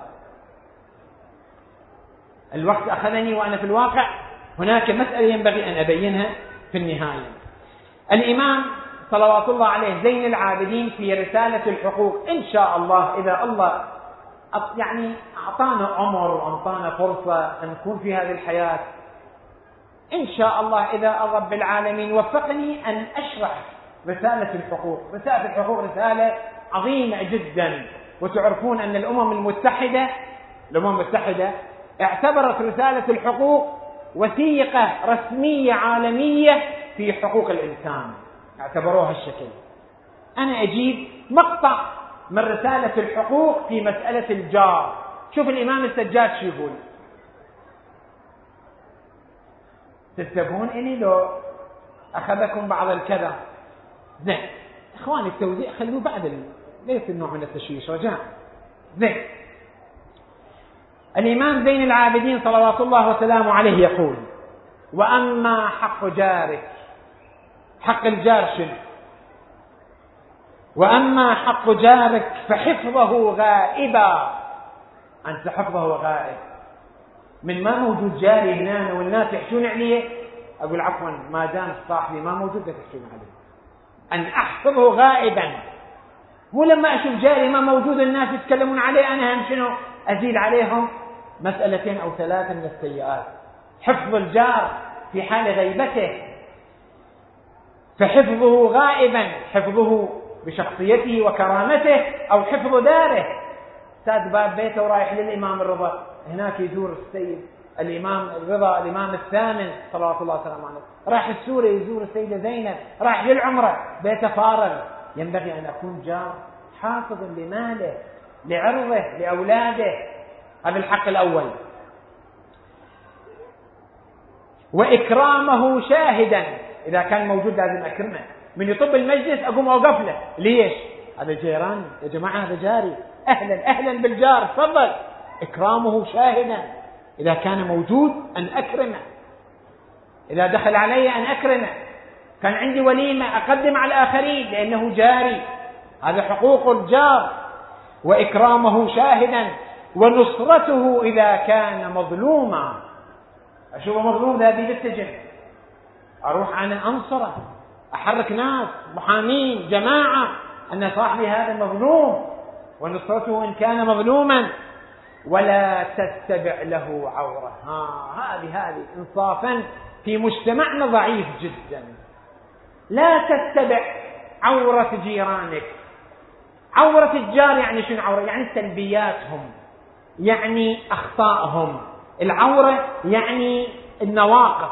الوقت أخذني وأنا في الواقع هناك مسألة ينبغي أن أبينها في النهاية. الإمام صلوات الله عليه زين العابدين في رسالة الحقوق، إن شاء الله إذا الله يعني أعطانا عمر وأعطانا فرصة أن نكون في هذه الحياة، إن شاء الله إذا رب العالمين وفقني أن أشرح رسالة الحقوق. رسالة الحقوق رسالة عظيمة جدا، وتعرفون أن الأمم المتحدة الأمم المتحدة اعتبرت رسالة الحقوق وثيقة رسمية عالمية في حقوق الإنسان، اعتبروها الشكل. أنا أجيب مقطع من رسالة الحقوق في مسألة الجار. شوف الإمام السجاد شو يقول. تستبون إني لو أخذكم بعض الكذا. زين إخواني التوزيع خلوه بعد، ليس النوع من التشويش رجاء. زين الإمام زين العابدين صلوات الله وسلامه عليه يقول: وأما حق جارك، حق الجار شنو؟ وأما حق جارك فحفظه غائبا. أنت حفظه غائب، من ما موجود جاري هنا والناس يحشون عليه، أقول عفوا ما دام صاحبي ما موجود لا تحشون عليه، أن أحفظه غائبا. مو لما أشوف جاري ما موجود الناس يتكلمون عليه أنا هم شنو أزيل عليهم مسألتين أو ثلاثة من السيئات. حفظ الجار في حال غيبته، فحفظه غائبا، حفظه بشخصيته وكرامته، أو حفظ داره. ساد باب بيته ورايح للإمام الرضا، هناك يزور السيد الإمام الرضا الإمام الثامن صلوات الله وسلامه عليه، راح السوري يزور السيدة زينب، راح للعمرة بيته فارغ. ينبغي أن أكون جار حافظ لماله، لعرضه، لأولاده. هذا الحق الأول. وإكرامه شاهدا، إذا كان موجود لازم أكرمه. من يطب المجلس أقوم أوقف له. ليش؟ هذا جيراني يا جماعة، هذا جاري، أهلا أهلا بالجار، تفضل. إكرامه شاهدا، إذا كان موجود أن أكرمه، إذا دخل علي أن أكرمه. كان عندي وليمة أقدم على الآخرين لأنه جاري، هذا حقوق الجار. وإكرامه شاهدا، ونصرته إذا كان مظلوما. أشوفه مظلوم ذهبي بالسجن، أروح أنا أنصره، أحرك ناس محامين جماعة أن صاحبي هذا مظلوم، ونصرته إن كان مظلوما. ولا تتبع له عورة. ها هذه هذه إنصافا في مجتمعنا ضعيف جدا. لا تتبع عورة جيرانك. عورة الجار يعني شنو عورة؟ يعني سلبياتهم، يعني أخطائهم. العورة يعني النواقص.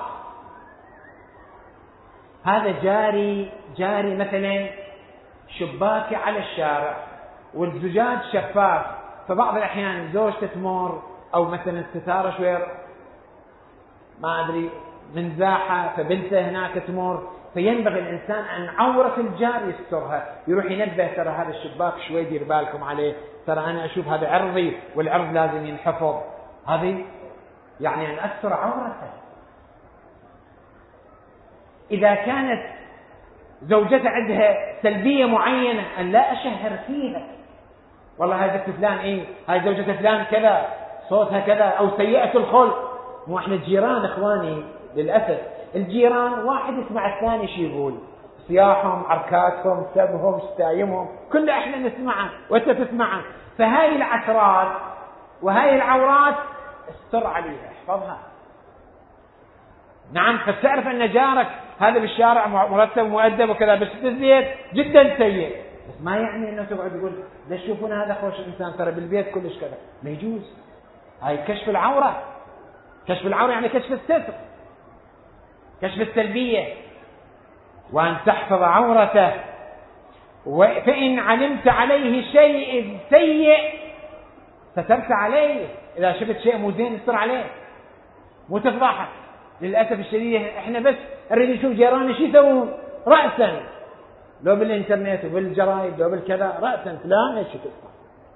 هذا جاري جاري مثلا شباكي على الشارع والزجاج شفاف، فبعض الأحيان زوجته تمر أو مثلا الستارة شوية ما أدري من زاحة فبنته هناك تمر، فينبغي الإنسان أن عورة الجار يسترها، يروح ينبه ترى هذا الشباك شوي دير بالكم عليه، ترى أنا أشوف هذا عرضي والعرض لازم ينحفظ. هذه يعني أن أستر عورته. إذا كانت زوجته عندها سلبية معينة أن لا أشهر فيها، والله هاي زوجة فلان إيه، هاي زوجة فلان كذا، صوتها كذا، أو سيئة الخلق. مو احنا الجيران اخواني للأسف، الجيران واحد يسمع الثاني شي يقول، صياحهم، عركاتهم، سبهم، شتايمهم، كله احنا نسمعه وانت تسمعه. فهاي العثرات وهاي العورات استر عليها، احفظها. نعم، فتعرف ان جارك هذا بالشارع مرتب ومؤدب وكذا، بس بالبيت جدا سيء، بس ما يعني انه تقعد تقول ليش تشوفون هذا خوش انسان، ترى بالبيت كلش كذا. ما يجوز. هاي كشف العورة. كشف العورة يعني كشف الستر، كشف السلبية. وأن تحفظ عورته، فإن علمت عليه شيء سيء سترت عليه. إذا شفت شيء مو زين استر عليه، مو تفضحه. للأسف الشديد احنا بس نريد نشوف جيراننا شو يسوون رأسا، لو بالإنترنت وبالجرايد لو بالكذا، رأسا فلان ايش تصنع.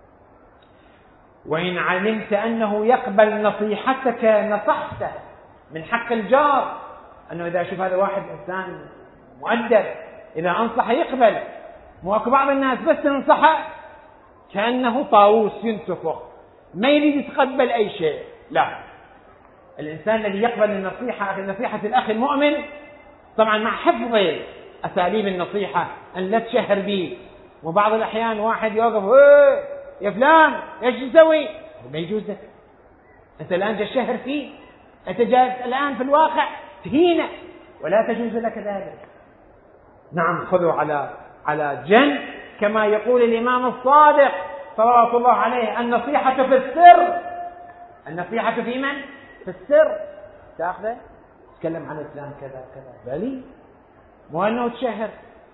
وإن علمت أنه يقبل نصيحتك نصحته. من حق الجار أنه إذا شوف هذا واحد إنسان مؤدب، إذا أنصح يقبل. مو أكو بعض الناس بس تنصحه كأنه طاووس ينتفخ، ما يريد يتقبل أي شيء. لا، الإنسان الذي يقبل النصيحة، نصيحة الأخ المؤمن، طبعا مع حفظ أساليب النصيحة، أن لا تشهر به. وبعض الأحيان واحد يوقف ايه يا فلان ايش تسوي؟ ما يجوز لك. أنت الآن تشهر فيه، أنت جالس الآن في الواقع تهينه، ولا تجوز لك ذلك. نعم، خذوا على على جنب، كما يقول الإمام الصادق صلوات الله عليه: النصيحة في السر. النصيحة في من؟ في السر. تأخذه تتكلم عن الإسلام كذا كذا، بلي مو أنه تشهر.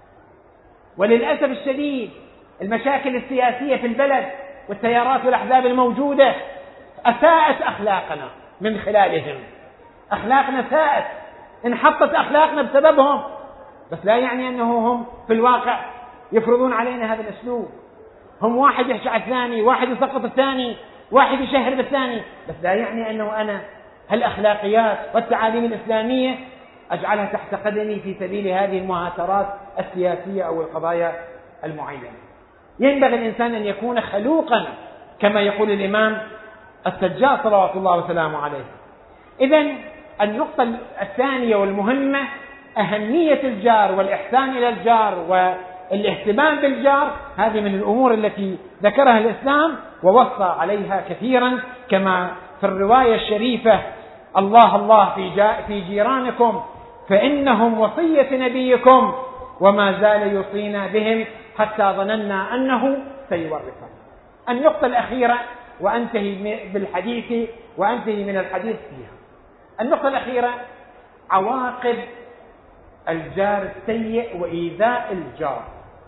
وللأسف الشديد المشاكل السياسية في البلد والتيارات والأحزاب الموجودة أساءت أخلاقنا من خلالهم. أخلاقنا ساءت، انحطت أخلاقنا بسببهم، بس لا يعني أنه هم في الواقع يفرضون علينا هذا الأسلوب. هم واحد يحشى على الثاني، واحد يسقط الثاني، واحد يشهر بالثاني، بس لا يعني أنه أنا هالأخلاقيات والتعاليم الإسلامية أجعلها تحت قدمي في سبيل هذه المهاترات السياسية أو القضايا المعينة. ينبغي الإنسان أن يكون خلوقا كما يقول الإمام السجاد صلوات الله وسلامه عليه. إذن النقطة الثانية والمهمة أهمية الجار والإحسان إلى الجار والاهتمام بالجار. هذه من الأمور التي ذكرها الإسلام ووصى عليها كثيرا، كما في الرواية الشريفة: الله الله في, في جيرانكم فإنهم وصية نبيكم وما زال يوصينا بهم حتى ظننا أنه سيورثنا. النقطة الأخيرة وأنتهي بالحديث وأنتهي من الحديث فيها. النقطة الأخيرة عواقب الجار السيء وإيذاء الجار.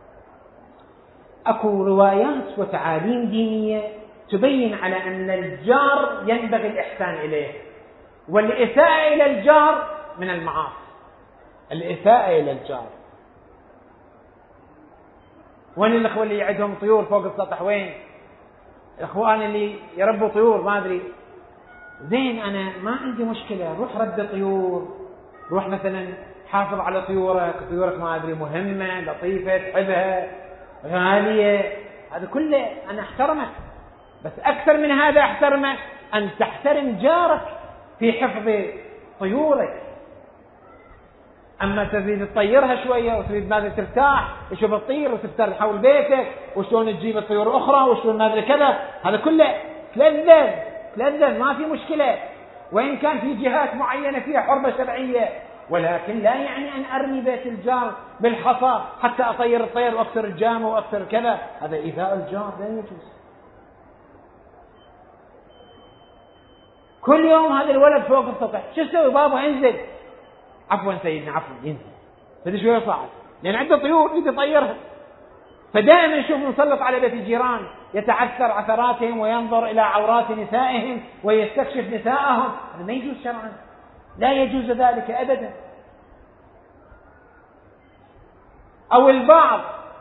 أكو روايات وتعاليم دينية تبين على أن الجار ينبغي الإحسان إليه، والإساءة إلى الجار من المعاصي. الإساءة إلى الجار. وين الأخوة اللي عندهم طيور فوق السطح؟ وين الأخوان اللي يربوا طيور؟ ما أدري. زين، أنا ما عندي مشكلة، روح رد طيور، روح مثلا حافظ على طيورك، طيورك ما أدري مهمة لطيفة تحبها غالية، هذا كله أنا أحترمك. بس أكثر من هذا أحترمك أن تحترم جارك في حفظ طيورك. أما تريد تطيرها شوية وتريد ماذا ترتاح وشو بتطير وتفتر حول بيتك وشلون تجيب الطيور أخرى وشلون ماذا كذا، هذا كله تلذذ تلذذ، ما في مشكلة. وإن كان في جهات معينة فيها حرمة شرعية، ولكن لا يعني أن أرمي بيت الجار بالحصى حتى أطير الطير وأكسر الجامة وأكسر كذا. هذا إيذاء الجار لا يجوز. كل يوم هذا الولد فوق السطح، شو يسوي بابا؟ انزل. عفوا سيدنا، عفوا، ينزل. فدي شوية صعب، لأن عنده طيور يريد يطيرها. فدائما نشوف مسلط على بيت الجيران، يتعثر عثراتهم وينظر إلى عورات نسائهم ويستكشف نساءهم. هذا ما يجوز شرعا، لا يجوز ذلك أبدا. أو البعض،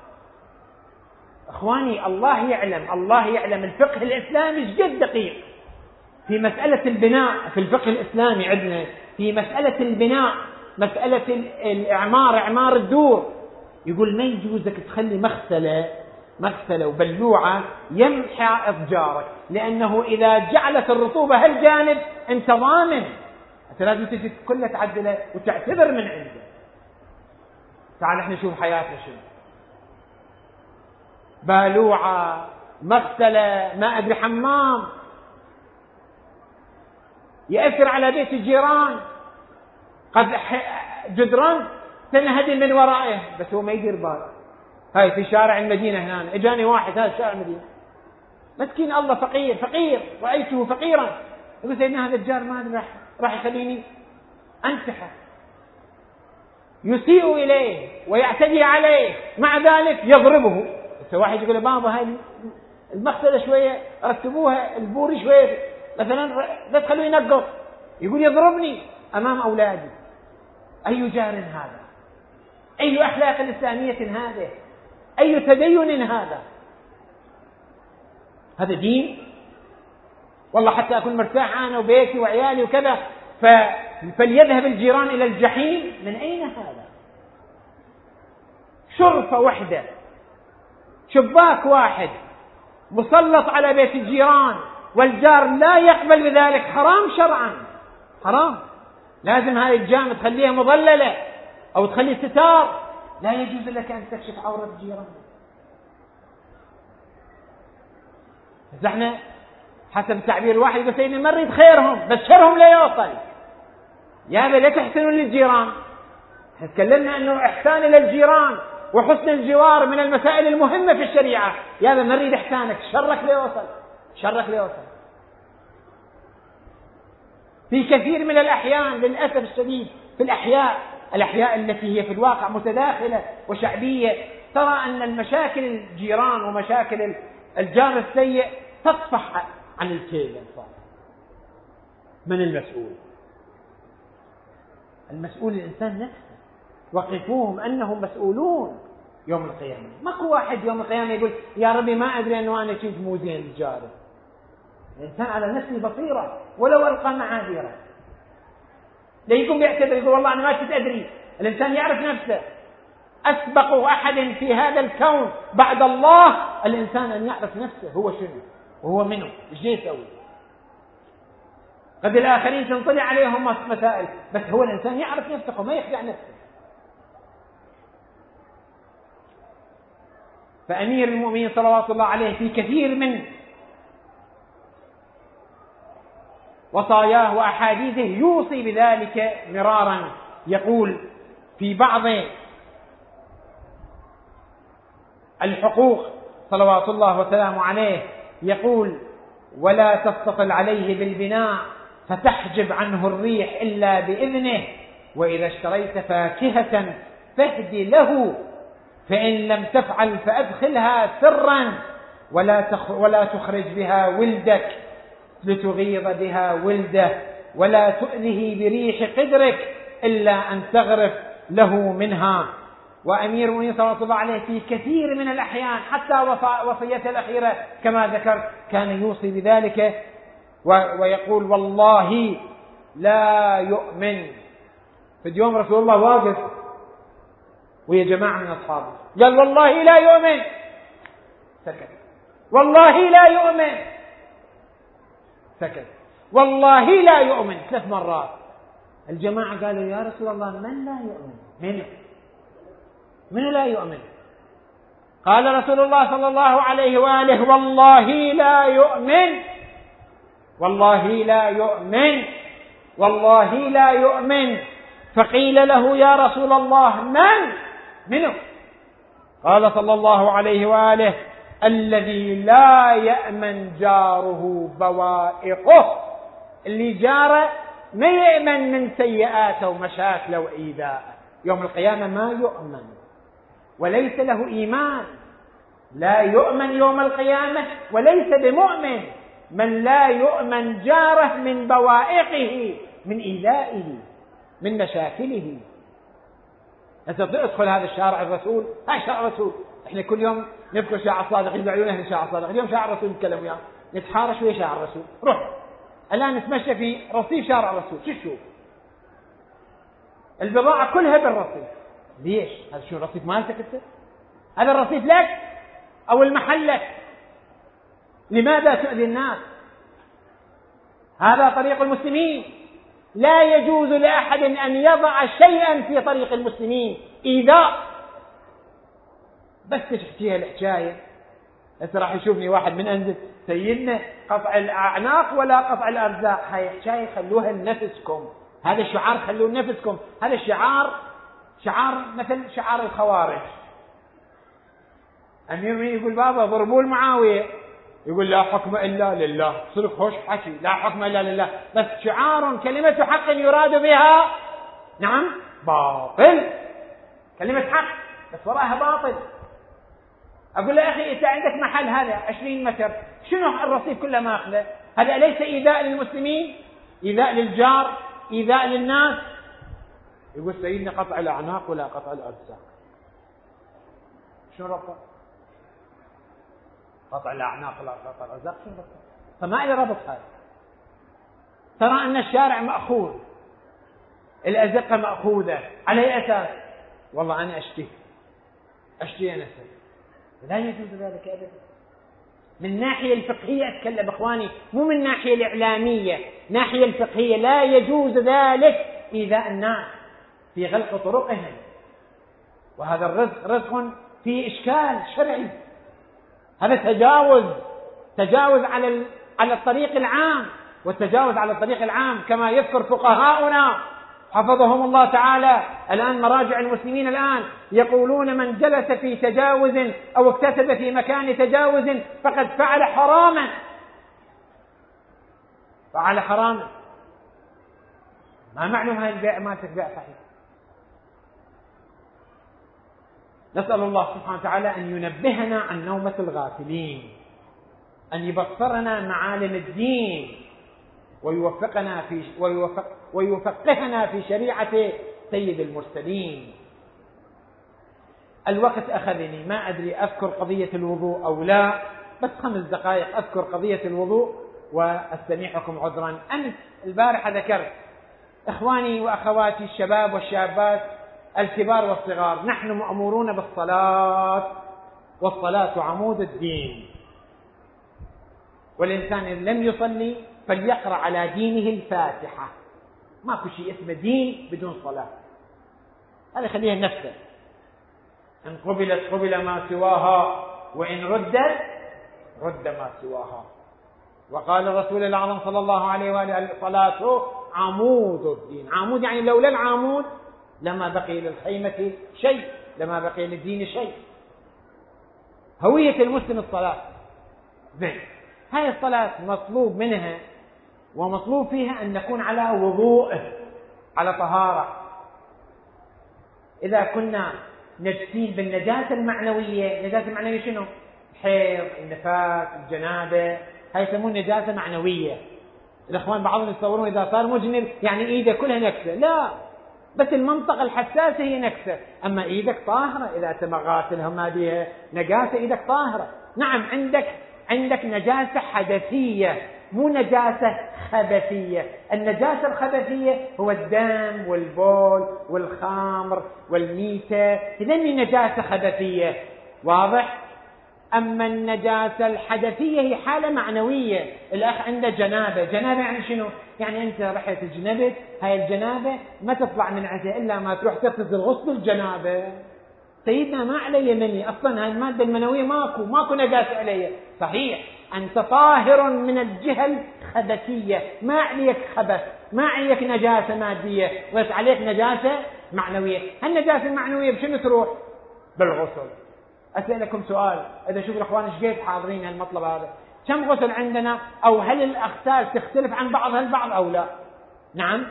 أخواني الله يعلم الله يعلم الفقه الإسلامي جد دقيق في مسألة البناء. في الفقه الإسلامي عندنا في مسألة البناء، مسألة الإعمار، إعمار الدور، يقول ما يجوزك تخلي مغسلة مغسلة وبلوعة يمحى حائط جارك، لأنه إذا جعلت الرطوبة هالجانب أنت ضامن، أنت لازم تجي كلها تعدله وتعتبر من عنده. تعال احنا نشوف حياتنا شنو، بالوعة، مغسلة، ما أدري حمام، يأثر على بيت الجيران، قد جدران تنهدم من ورائه بس هو ما يدير باله. هاي في شارع المدينة هنا اجاني واحد، هذا شارع المدينة مسكين الله فقير فقير رأيته فقيرا، يقول سيدنا هذا الجار ما ادري راح راح يخليني انتحر، يسيء اليه ويعتدي عليه، مع ذلك يضربه. بس واحد يقول بابا هاي المغسلة شوية رتبوها، البوري شوية مثلا لا تخلوه ينقص، يقول يضربني امام اولادي. اي جار هذا؟ اي اخلاق اسلامية هذا؟ اي تدين هذا؟ هذا دين؟ والله حتى اكون مرتاح انا وبيتي وعيالي وكذا ف... فليذهب الجيران الى الجحيم؟ من اين هذا؟ شرفة واحدة، شباك واحد مسلط على بيت الجيران والجار لا يقبل بذلك، حرام شرعا، حرام. لازم هاي الجامعة تخليها مظللة أو تخلي ستار، لا يجوز لك أن تكشف عورة الجيران. بس احنا حسب تعبير واحد يقول سيدنا ما نريد خيرهم بس شرهم لا يوصل. يا لا تحسنوا للجيران، تكلمنا أنه إحسان إلى الجيران وحسن الجوار من المسائل المهمة في الشريعة، يا ما نريد إحسانك، شرك لا يوصل، شرك لا يوصل. في كثير من الأحيان للأسف الشديد في الأحياء الأحياء التي هي في الواقع متداخلة وشعبية، ترى أن المشاكل الجيران ومشاكل الجار السيء تطفح عن الكيل الفاضل. من المسؤول؟ المسؤول الإنسان نفسه، وقفوهم أنهم مسؤولون يوم القيامة. ماكو واحد يوم القيامة يقول يا ربي ما أدري أنه أنا كنت مو زين الجار. الإنسان على نفسه بصيرة ولو ألقى معاذيره، لا يقوم يعتذر يقول والله أنا ما كنت أدري. الإنسان يعرف نفسه. أسبق أحد في هذا الكون بعد الله الإنسان أن يعرف نفسه هو شنو وهو منه إيش يسوي. قد الآخرين تنطلع عليهم مسائل، بس هو الإنسان يعرف نفسه وما يخدع نفسه. فأمير المؤمنين صلوات الله عليه في كثير من وصاياه وأحاديثه يوصي بذلك مرارا. يقول في بعض الحقوق صلوات الله وسلامه عليه، يقول ولا تتصل عليه بالبناء فتحجب عنه الريح إلا بإذنه، وإذا اشتريت فاكهة فاهدي له، فإن لم تفعل فأدخلها سرا ولا تخرج بها ولدك لتغيظ بها ولده، ولا تؤذه بريح قدرك إلا أن تغرف له منها. وأمير المؤمنين صلى الله عليه في كثير من الأحيان حتى وصيته الأخيرة كما ذكر كان يوصي بذلك ويقول والله لا يؤمن. في اليوم رسول الله واقف ويا جماعة من أصحابه قال والله لا يؤمن، سكت. والله لا يؤمن، سكت. والله لا يؤمن ثلاث مرات. الجماعة قالوا يا رسول الله من لا يؤمن؟ من من لا يؤمن؟ قال رسول الله صلى الله عليه وآله والله لا يؤمن، والله لا يؤمن، والله لا يؤمن. فقيل له يا رسول الله من منه؟ قال صلى الله عليه وآله الذي لا يأمن جاره بوائقه، اللي جاره ما يأمن من سيئاته ومشاكله وإيذاءه، يوم القيامة ما يؤمن وليس له إيمان. لا يؤمن يوم القيامة وليس بمؤمن من لا يؤمن جاره من بوائقه، من إيذائه، من مشاكله. أنت تدخل هذا الشارع الرسول، هاي شارع الرسول، احنا كل يوم نذكر شارع الصادق، يدعون اهل شارع الصادق، اليوم شارع الرسول نتكلم وياه، نتحارش ويا شارع الرسول. روح الآن نتمشى في رصيف شارع الرسول، شو تشوف؟ البضاعة كلها بالرصيف. ليش؟ هذا شو الرصيف مالتك انت؟ هذا الرصيف لك؟ أو المحلة. لماذا تؤذي الناس؟ هذا طريق المسلمين. لا يجوز لأحد أن يضع شيئا في طريق المسلمين إيذاء. بس تحكيها الحكاية. هسه راح يشوفني واحد من أنزل سيدنا قطع الأعناق ولا قطع الأرزاق، هاي حكاية خلوها لنفسكم، هذا الشعار خلوه لنفسكم. هذا الشعار شعار مثل شعار الخوارج. أمير يقول بابا ضربوا المعاوية، يقول لا حكم إلا لله. صدق خوش حكي، لا حكم إلا لله، بس شعار كلمة حق يراد بها نعم باطل، كلمة حق بس وراها باطل. أقول له يا أخي أنت عندك محل هذا عشرين متر، شنو الرصيف كله ماخذه؟ هذا أليس إيذاء للمسلمين؟ إيذاء للجار، إيذاء للناس. يقول سيدنا قطع الأعناق ولا قطع الأرزاق. شنو ربط؟ قطع الأعناق ولا قطع الأرزاق شنو ربط؟ فما إلي ربط هذا. ترى أن الشارع مأخوذ، الأزقة مأخوذة، على أي أساس؟ والله أنا أشتي أشتي أنا سيد. لا يجوز ذلك أبدا. من الناحية الفقهية أتكلم إخواني، مو من الناحية الإعلامية، ناحية الفقهية لا يجوز ذلك إيذاء الناس في غلق طرقهم. وهذا الرزق رزق فيه إشكال شرعي، هذا تجاوز تجاوز على على الطريق العام. والتجاوز على الطريق العام كما يذكر فقهاؤنا حفظهم الله تعالى الآن، مراجع المسلمين الآن يقولون من جلس في تجاوز أو اكتسب في مكان تجاوز فقد فعل حراما، فعل حراما. ما معلوم هاي البيع ما تبيع صحيح. نسأل الله سبحانه وتعالى أن ينبهنا عن نومة الغافلين، أن يبصرنا معالم الدين، ويوفقنا في ويوفق ويفقهنا في شريعة سيد المرسلين. الوقت أخذني، ما أدري أذكر قضية الوضوء أو لا، بس خمس دقائق أذكر قضية الوضوء وأستميحكم عذرا. أمس البارحة ذكرت إخواني وأخواتي الشباب والشابات الكبار والصغار، نحن مأمورون بالصلاة، والصلاة عمود الدين، والإنسان إن لم يصلي فليقرأ على دينه الفاتحة. ماكو شيء اسمه دين بدون صلاة، هذا خليها نفسه. إن قبلت قبل ما سواها، وإن ردت رد ما سواها. وقال الرسول الأعظم صلى الله عليه وآله الصلاة عمود الدين. عمود يعني لولا العمود لما بقي للخيمة شيء، لما بقي للدين شيء. هوية المسلم الصلاة. زين، هاي الصلاة مطلوب منها ومطلوب فيها أن نكون على وضوء، على طهارة. إذا كنا نجسين بالنجاسة المعنوية، النجاسة المعنوية شنو؟ الحيض، النفاس، الجنابة، هاي يسمون نجاسة معنوية. الإخوان بعضهم يتصورون إذا صار مجنب يعني إيده كلها نكسة، لا، بس المنطقة الحساسة هي نكسة، أما إيدك طاهرة. إذا تم غاسلها ما بيها نجاسة إيدك طاهرة. نعم عندك عندك نجاسة حدثية مو نجاسة خبثية. النجاسة الخبثية هو الدم والبول والخمر والميتة، هذين نجاسة خبثية، واضح؟ أما النجاسة الحدثية هي حالة معنوية. الأخ عنده جنابة، جنابة يعني شنو؟ يعني أنت رحت الجنبت، هاي الجنابة ما تطلع من عندها إلا ما تروح تغتسل غسل الجنابة. سيدنا ما علي مني أصلا، هاي المادة المنوية ماكو ماكو نجاسة علي. صحيح أنت طاهر من الجهة الخبثية، ما عليك خبث، ما عليك نجاسة مادية، بس عليك نجاسة معنوية. هالنجاسة المعنوية بشنو تروح؟ بالغسل. أسألكم سؤال، إذا شوف الأخوان إيش قد حاضرين هالمطلب هذا، كم غسل عندنا؟ أو هل الأغسال تختلف عن بعضها البعض أو لا؟ نعم،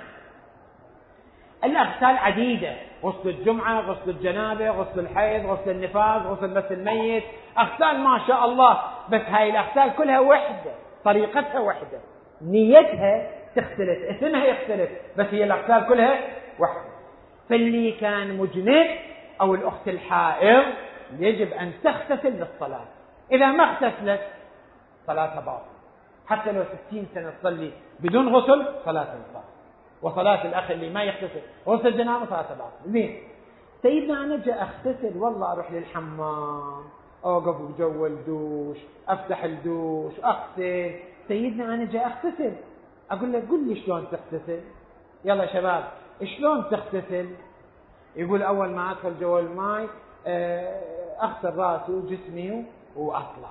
الأغسال عديدة، غسل الجمعة، غسل الجنابة، غسل الحيض، غسل النفاس، غسل مس الميت، أغسال ما شاء الله. بس هاي الأغسال كلها وحدة، طريقتها وحدة، نيتها تختلف، اسمها يختلف، بس هي الأغسال كلها وحدة. فاللي كان مجنب أو الأخت الحائض يجب أن تغتسل للصلاة. إذا ما اغتسلت صلاتها باطلة، حتى لو ستين سنة تصلي بدون غسل صلاتها باطلة. وصلاة الأخ اللي ما يغتسل غسل الجنابة صلاتها باطلة. زين، سيدنا أنا جاء أغتسل، والله أروح للحمام اوقف بجو الدوش، افتح الدوش، اغسل. سيدنا انا جاي اغتسل، اقول له قل لي شلون تغتسل؟ يلا شباب شلون تغتسل؟ يقول اول ما ادخل جو الماء اغسل راسي وجسمي واطلع.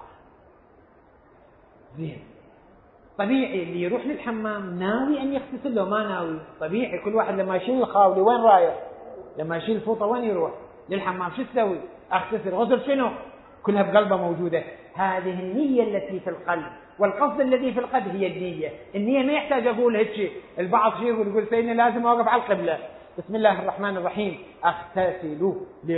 زين، طبيعي اللي يروح للحمام ناوي ان يغتسل لو ما ناوي؟ طبيعي كل واحد لما يشيل الخاولي وين رايح؟ لما يشيل الفوطه وين يروح؟ للحمام. شو تسوي؟ اغتسل. غسل شنو؟ كلها بقلبه موجوده. هذه النيه التي في القلب، والقصد الذي في القلب هي النيه. النيه ما يحتاج اقول هيك. البعض شيء يقول يقول سيدنا لازم اوقف على القبله. بسم الله الرحمن الرحيم، اغتسل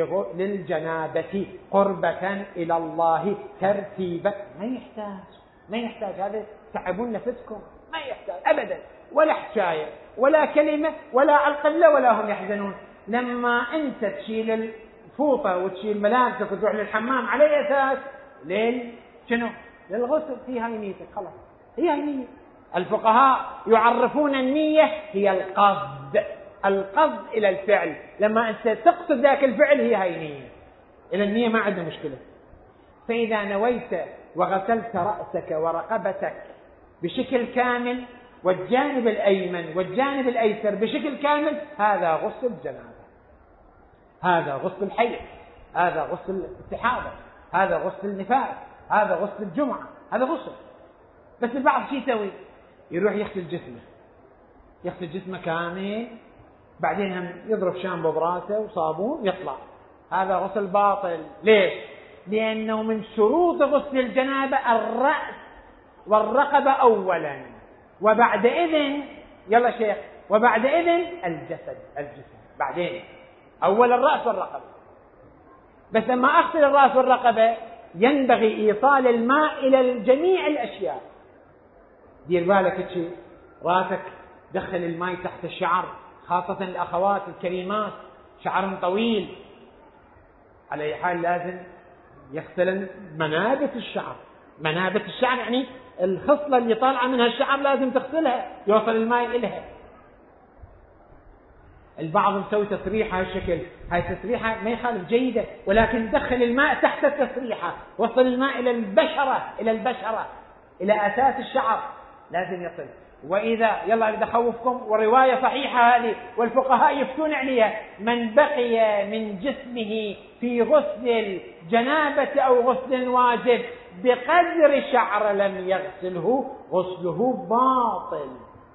للجنابه قربة الى الله ترتيبا. ما يحتاج ما يحتاج هذا تعبون نفسكم، ما يحتاج ابدا، ولا حكايه ولا كلمه ولا على القبله ولا هم يحزنون. لما انت تشيل الفوطه وتشيل ملابسك وتروح للحمام على اي اساس؟ ليل شنو؟ للغسل. هي هاي نيتك خلاص، هي هاي نية. الفقهاء يعرفون النية هي القصد، القصد الى الفعل. لما انت تقصد ذاك الفعل هي هاي نية. الى النية ما عندنا مشكلة. فاذا نويت وغسلت رأسك ورقبتك بشكل كامل والجانب الايمن والجانب الايسر بشكل كامل، هذا غسل الجنابة، هذا غسل الحيض، هذا غسل الاستحاضة، هذا غسل النفاس، هذا غسل الجمعة، هذا غسل. بس البعض شو يسوي؟ يروح يغسل جسمه، يغسل جسمه كامل، بعدين هم يضرب شامبو براسه وصابون يطلع. هذا غسل باطل. ليش؟ لأنه من شروط غسل الجنابة الرأس والرقبة أولا، وبعد إذن يلا شيخ وبعد إذن الجسد الجسم بعدين. أول الرأس والرقبة. بس لما أغسل الرأس والرقبة ينبغي إيصال الماء إلى جميع الأشياء. دير بالك شيء، راسك دخل الماء تحت الشعر، خاصة الأخوات الكريمات شعرهم طويل، على أي حال لازم يغسل منابت الشعر. منابت الشعر يعني الخصلة اللي طالعة منها الشعر لازم تغسلها، يوصل الماء إليها. البعض مسوي تسريحة هالشكل، هاي تسريحة ما يخالف جيدة، ولكن دخل الماء تحت التسريحة، وصل الماء إلى البشرة إلى البشرة إلى أساس الشعر لازم يصل. وإذا يلا أريد أخوفكم، والرواية صحيحة هذه والفقهاء يفتون عليها: من بقي من جسمه في غسل الجنابة أو غسل الواجب بقدر شعر لم يغسله غسله باطل،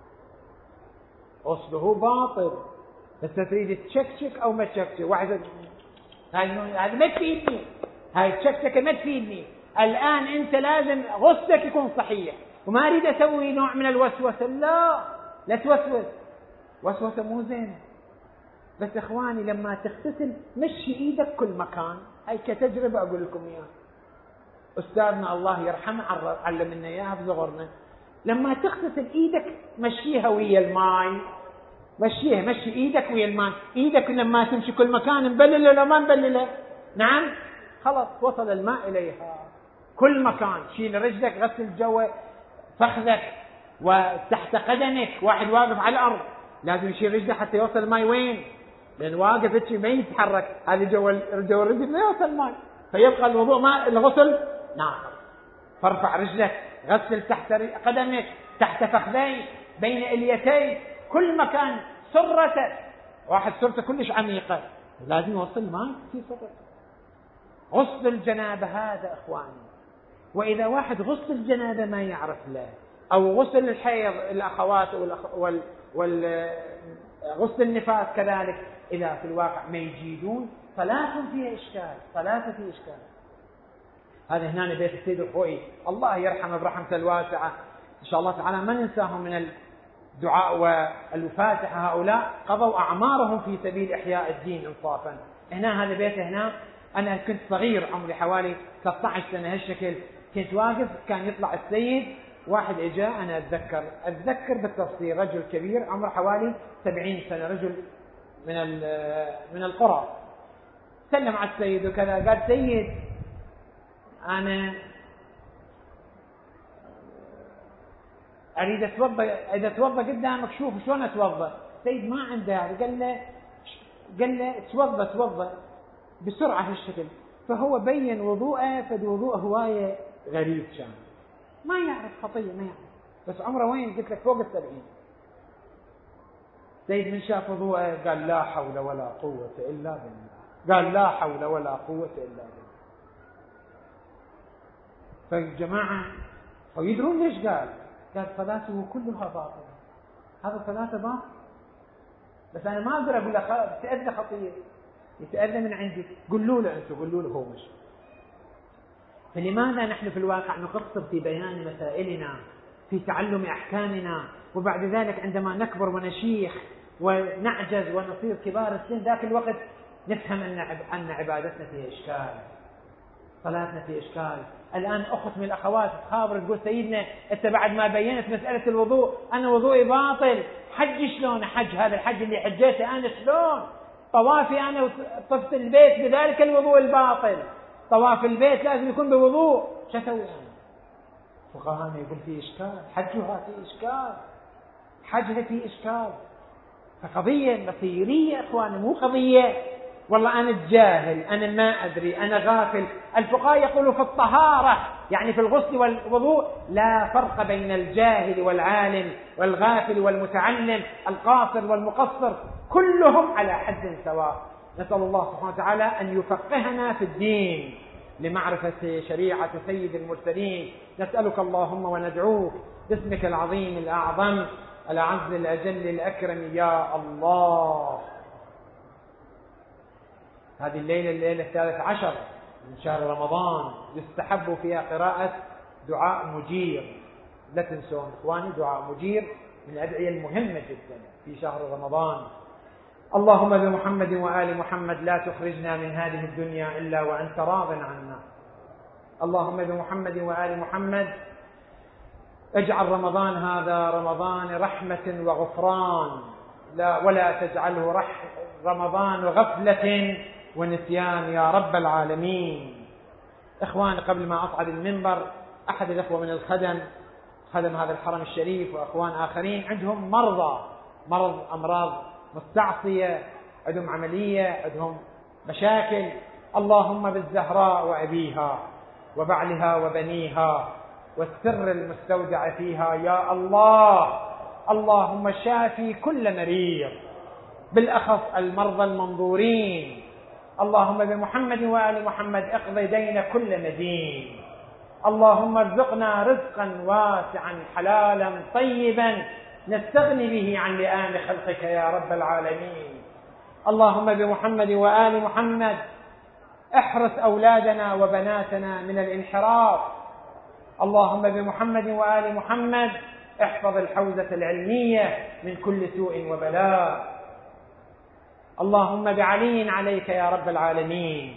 غسله باطل. بس تريد تشكشك أو ما تشكشك، واحد هذا ما تفيدني، هاي تشكشك ما تفيدني. الآن أنت لازم غسلك يكون صحيح، وما أريد أسوي نوع من الوسوسة. لا لا توسوس، وسوسة مو زين. بس إخواني لما تغتسل مشي إيدك كل مكان. هاي كتجربة أقول لكم إياها، أستاذنا الله يرحمه علمنا إياها في صغرنا. لما تغتسل إيدك مشيها ويا الماء، مشيها مشي إيدك ويا الماء. إيدك لما تمشي كل مكان مبللة ولا ما مبللة؟ نعم، خلاص وصل الماء إليها كل مكان. شيل رجلك، غسل جوا فخذك وتحت قدمك. واحد واقف على الأرض لازم يشيل رجله حتى يوصل الماء وين؟ لأن واقف هيك ما يتحرك، هذه جوا جوا الرجل ما يوصل الماء، فيبقى الوضوء ما الغسل ناقص. فارفع رجلك، غسل تحت قدمك، تحت فخذيك، بين اليتيك، كل مكان. سرتك، واحد سرته كلش عميقة لازم يوصل الماء في سرته. غسل الجنابة هذا إخواني. وإذا واحد غسل الجنابة ما يعرف له، أو غسل الحيض الأخوات وغسل النفاس كذلك، إذا في الواقع ما يجيدون صلاة فيها إشكال، صلاة فيها إشكال. هذا هنا بيت السيد الخوئي الله يرحمه برحمته الواسعة إن شاء الله تعالى، ما ننساهم من الدعاء والفاتحة. هؤلاء قضوا أعمارهم في سبيل إحياء الدين إنصافا. هنا هذا بيت هنا، أنا كنت صغير عمري حوالي ثلاثة عشر سنة هالشكل، كنت واقف كان يطلع السيد، واحد إجا أنا أتذكر أتذكر بالتفصيل، رجل كبير عمره حوالي سبعين سنة، رجل من من القرى، سلم على السيد وكذا، قال: سيد أنا أريد أتوضأ، إذا أتوضأ قدامك شوف شلون أتوضأ. السيد ما عنده هذا، قال له قال له توضأ توضأ بسرعة هالشكل. فهو بين وضوءه، فالوضوء هواية غريب كان، ما يعرف خطية، ما يعرف، بس عمره وين؟ قلت لك فوق السبعين. سيد من شاف وضوءه قال لا حول ولا قوة إلا بالله، قال لا حول ولا قوة إلا بالله. فالجماعة ويدرون ليش قال؟ قال صلاته كلها باطلة، هذا صلاته باطل، بس أنا ما أقدر أقول له تأذى خطية، يتأذى من عندي، قولوا له أنتم، قولوا له هو مش. فلماذا نحن في الواقع نقصر في بيان مسائلنا، في تعلم أحكامنا، وبعد ذلك عندما نكبر ونشيخ ونعجز ونصير كبار السن ذاك الوقت نفهم أن عبادتنا فيها إشكال، صلاتنا فيها إشكال. الآن أخت من الأخوات تخابر تقول سيدنا أنت بعد ما بينت مسألة الوضوء أنا وضوئي باطل، حج شلون حج؟ هذا الحج اللي حجيته أنا شلون؟ طوافي أنا وطفت البيت بذلك الوضوء الباطل، طواف البيت لازم يكون بوضوء، شو أسوي أنا؟ فقهاءنا يقول فيه إشكال، حجها فيه إشكال، حجها فيه إشكال. فقضية بصيرية إخواني، مو قضية والله أنا الجاهل، أنا ما أدري، أنا غافل. الفقهاء يقولوا في الطهارة يعني في الغسل والوضوء لا فرق بين الجاهل والعالم والغافل والمتعلم، القاصر والمقصر، كلهم على حد سواء. نسأل الله سبحانه وتعالى أن يفقهنا في الدين لمعرفة شريعة سيد المرسلين. نسألك اللهم وندعوك باسمك العظيم الأعظم الأعز الأجل الأكرم يا الله. هذه الليلة الليلة الثالث عشر من شهر رمضان، يستحب فيها قراءة دعاء مجير. لا تنسون إخواني دعاء مجير من الأدعية المهمة جدا في شهر رمضان. اللهم بمحمد وآل محمد لا تخرجنا من هذه الدنيا إلا وأنت راض عنا. اللهم بمحمد وآل محمد اجعل رمضان هذا رمضان رحمة وغفران، لا ولا تجعله رح رمضان غفلة ونسيان يا رب العالمين. إخوان قبل ما أصعد المنبر، أحد الأخوة من الخدم، خدم هذا الحرم الشريف وأخوان آخرين عندهم مرضى، مرض أمراض مستعصية، عندهم عملية، عندهم مشاكل. اللهم بالزهراء وأبيها وبعلها وبنيها والسر المستودع فيها يا الله، اللهم شافي كل مريض، بالأخص المرضى المنظورين. اللهم بمحمد وآل محمد اقضي دين كل مدين. اللهم ارزقنا رزقا واسعا حلالا طيبا نستغني به عن لئام خلقك يا رب العالمين. اللهم بمحمد وآل محمد احرس أولادنا وبناتنا من الانحراف. اللهم بمحمد وآل محمد احفظ الحوزة العلمية من كل سوء وبلاء. اللهم بعلي عليك يا رب العالمين.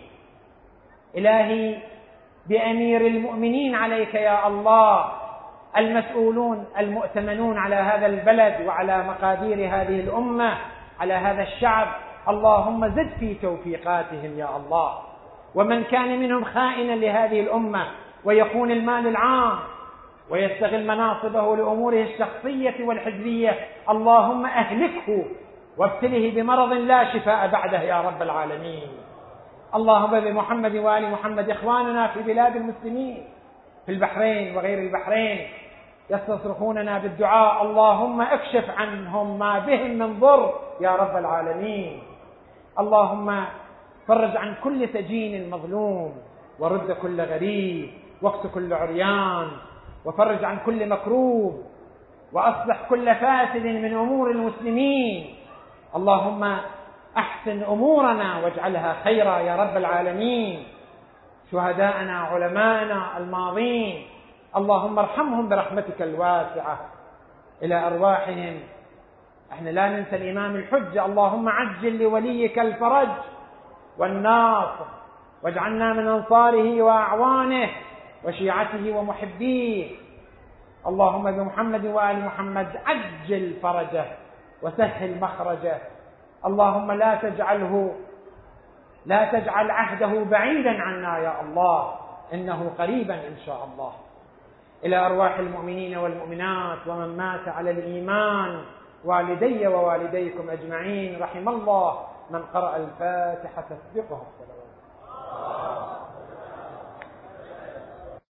إلهي بأمير المؤمنين عليك يا الله، المسؤولون المؤتمنون على هذا البلد وعلى مقادير هذه الأمة، على هذا الشعب، اللهم زد في توفيقاتهم يا الله. ومن كان منهم خائنا لهذه الأمة ويخون المال العام ويستغل مناصبه لأموره الشخصية والحزبية، اللهم أهلكه وابتله بمرض لا شفاء بعده يا رب العالمين. اللهم بمحمد وآل محمد إخواننا في بلاد المسلمين في البحرين وغير البحرين يستصرخوننا بالدعاء، اللهم اكشف عنهم ما بهم من ضر يا رب العالمين. اللهم فرج عن كل سجين مظلوم، ورد كل غريب، واكس كل عريان، وفرج عن كل مكروب، وأصلح كل فاسد من أمور المسلمين. اللهم أحسن أمورنا واجعلها خيرا يا رب العالمين. شهداءنا علماءنا الماضين اللهم ارحمهم برحمتك الواسعة. إلى أرواحهم احنا لا ننسى الإمام الحجة، اللهم عجل لوليك الفرج والناصر، واجعلنا من أنصاره وأعوانه وشيعته ومحبيه. اللهم بمحمد وآل محمد عجل فرجه وسهل مخرجه. اللهم لا تجعله لا تجعل عهده بعيدا عنا يا الله، إنه قريبا إن شاء الله. إلى أرواح المؤمنين والمؤمنات ومن مات على الإيمان، والدي ووالديكم أجمعين، رحم الله من قرأ الفاتحة تسبقها الصلوات.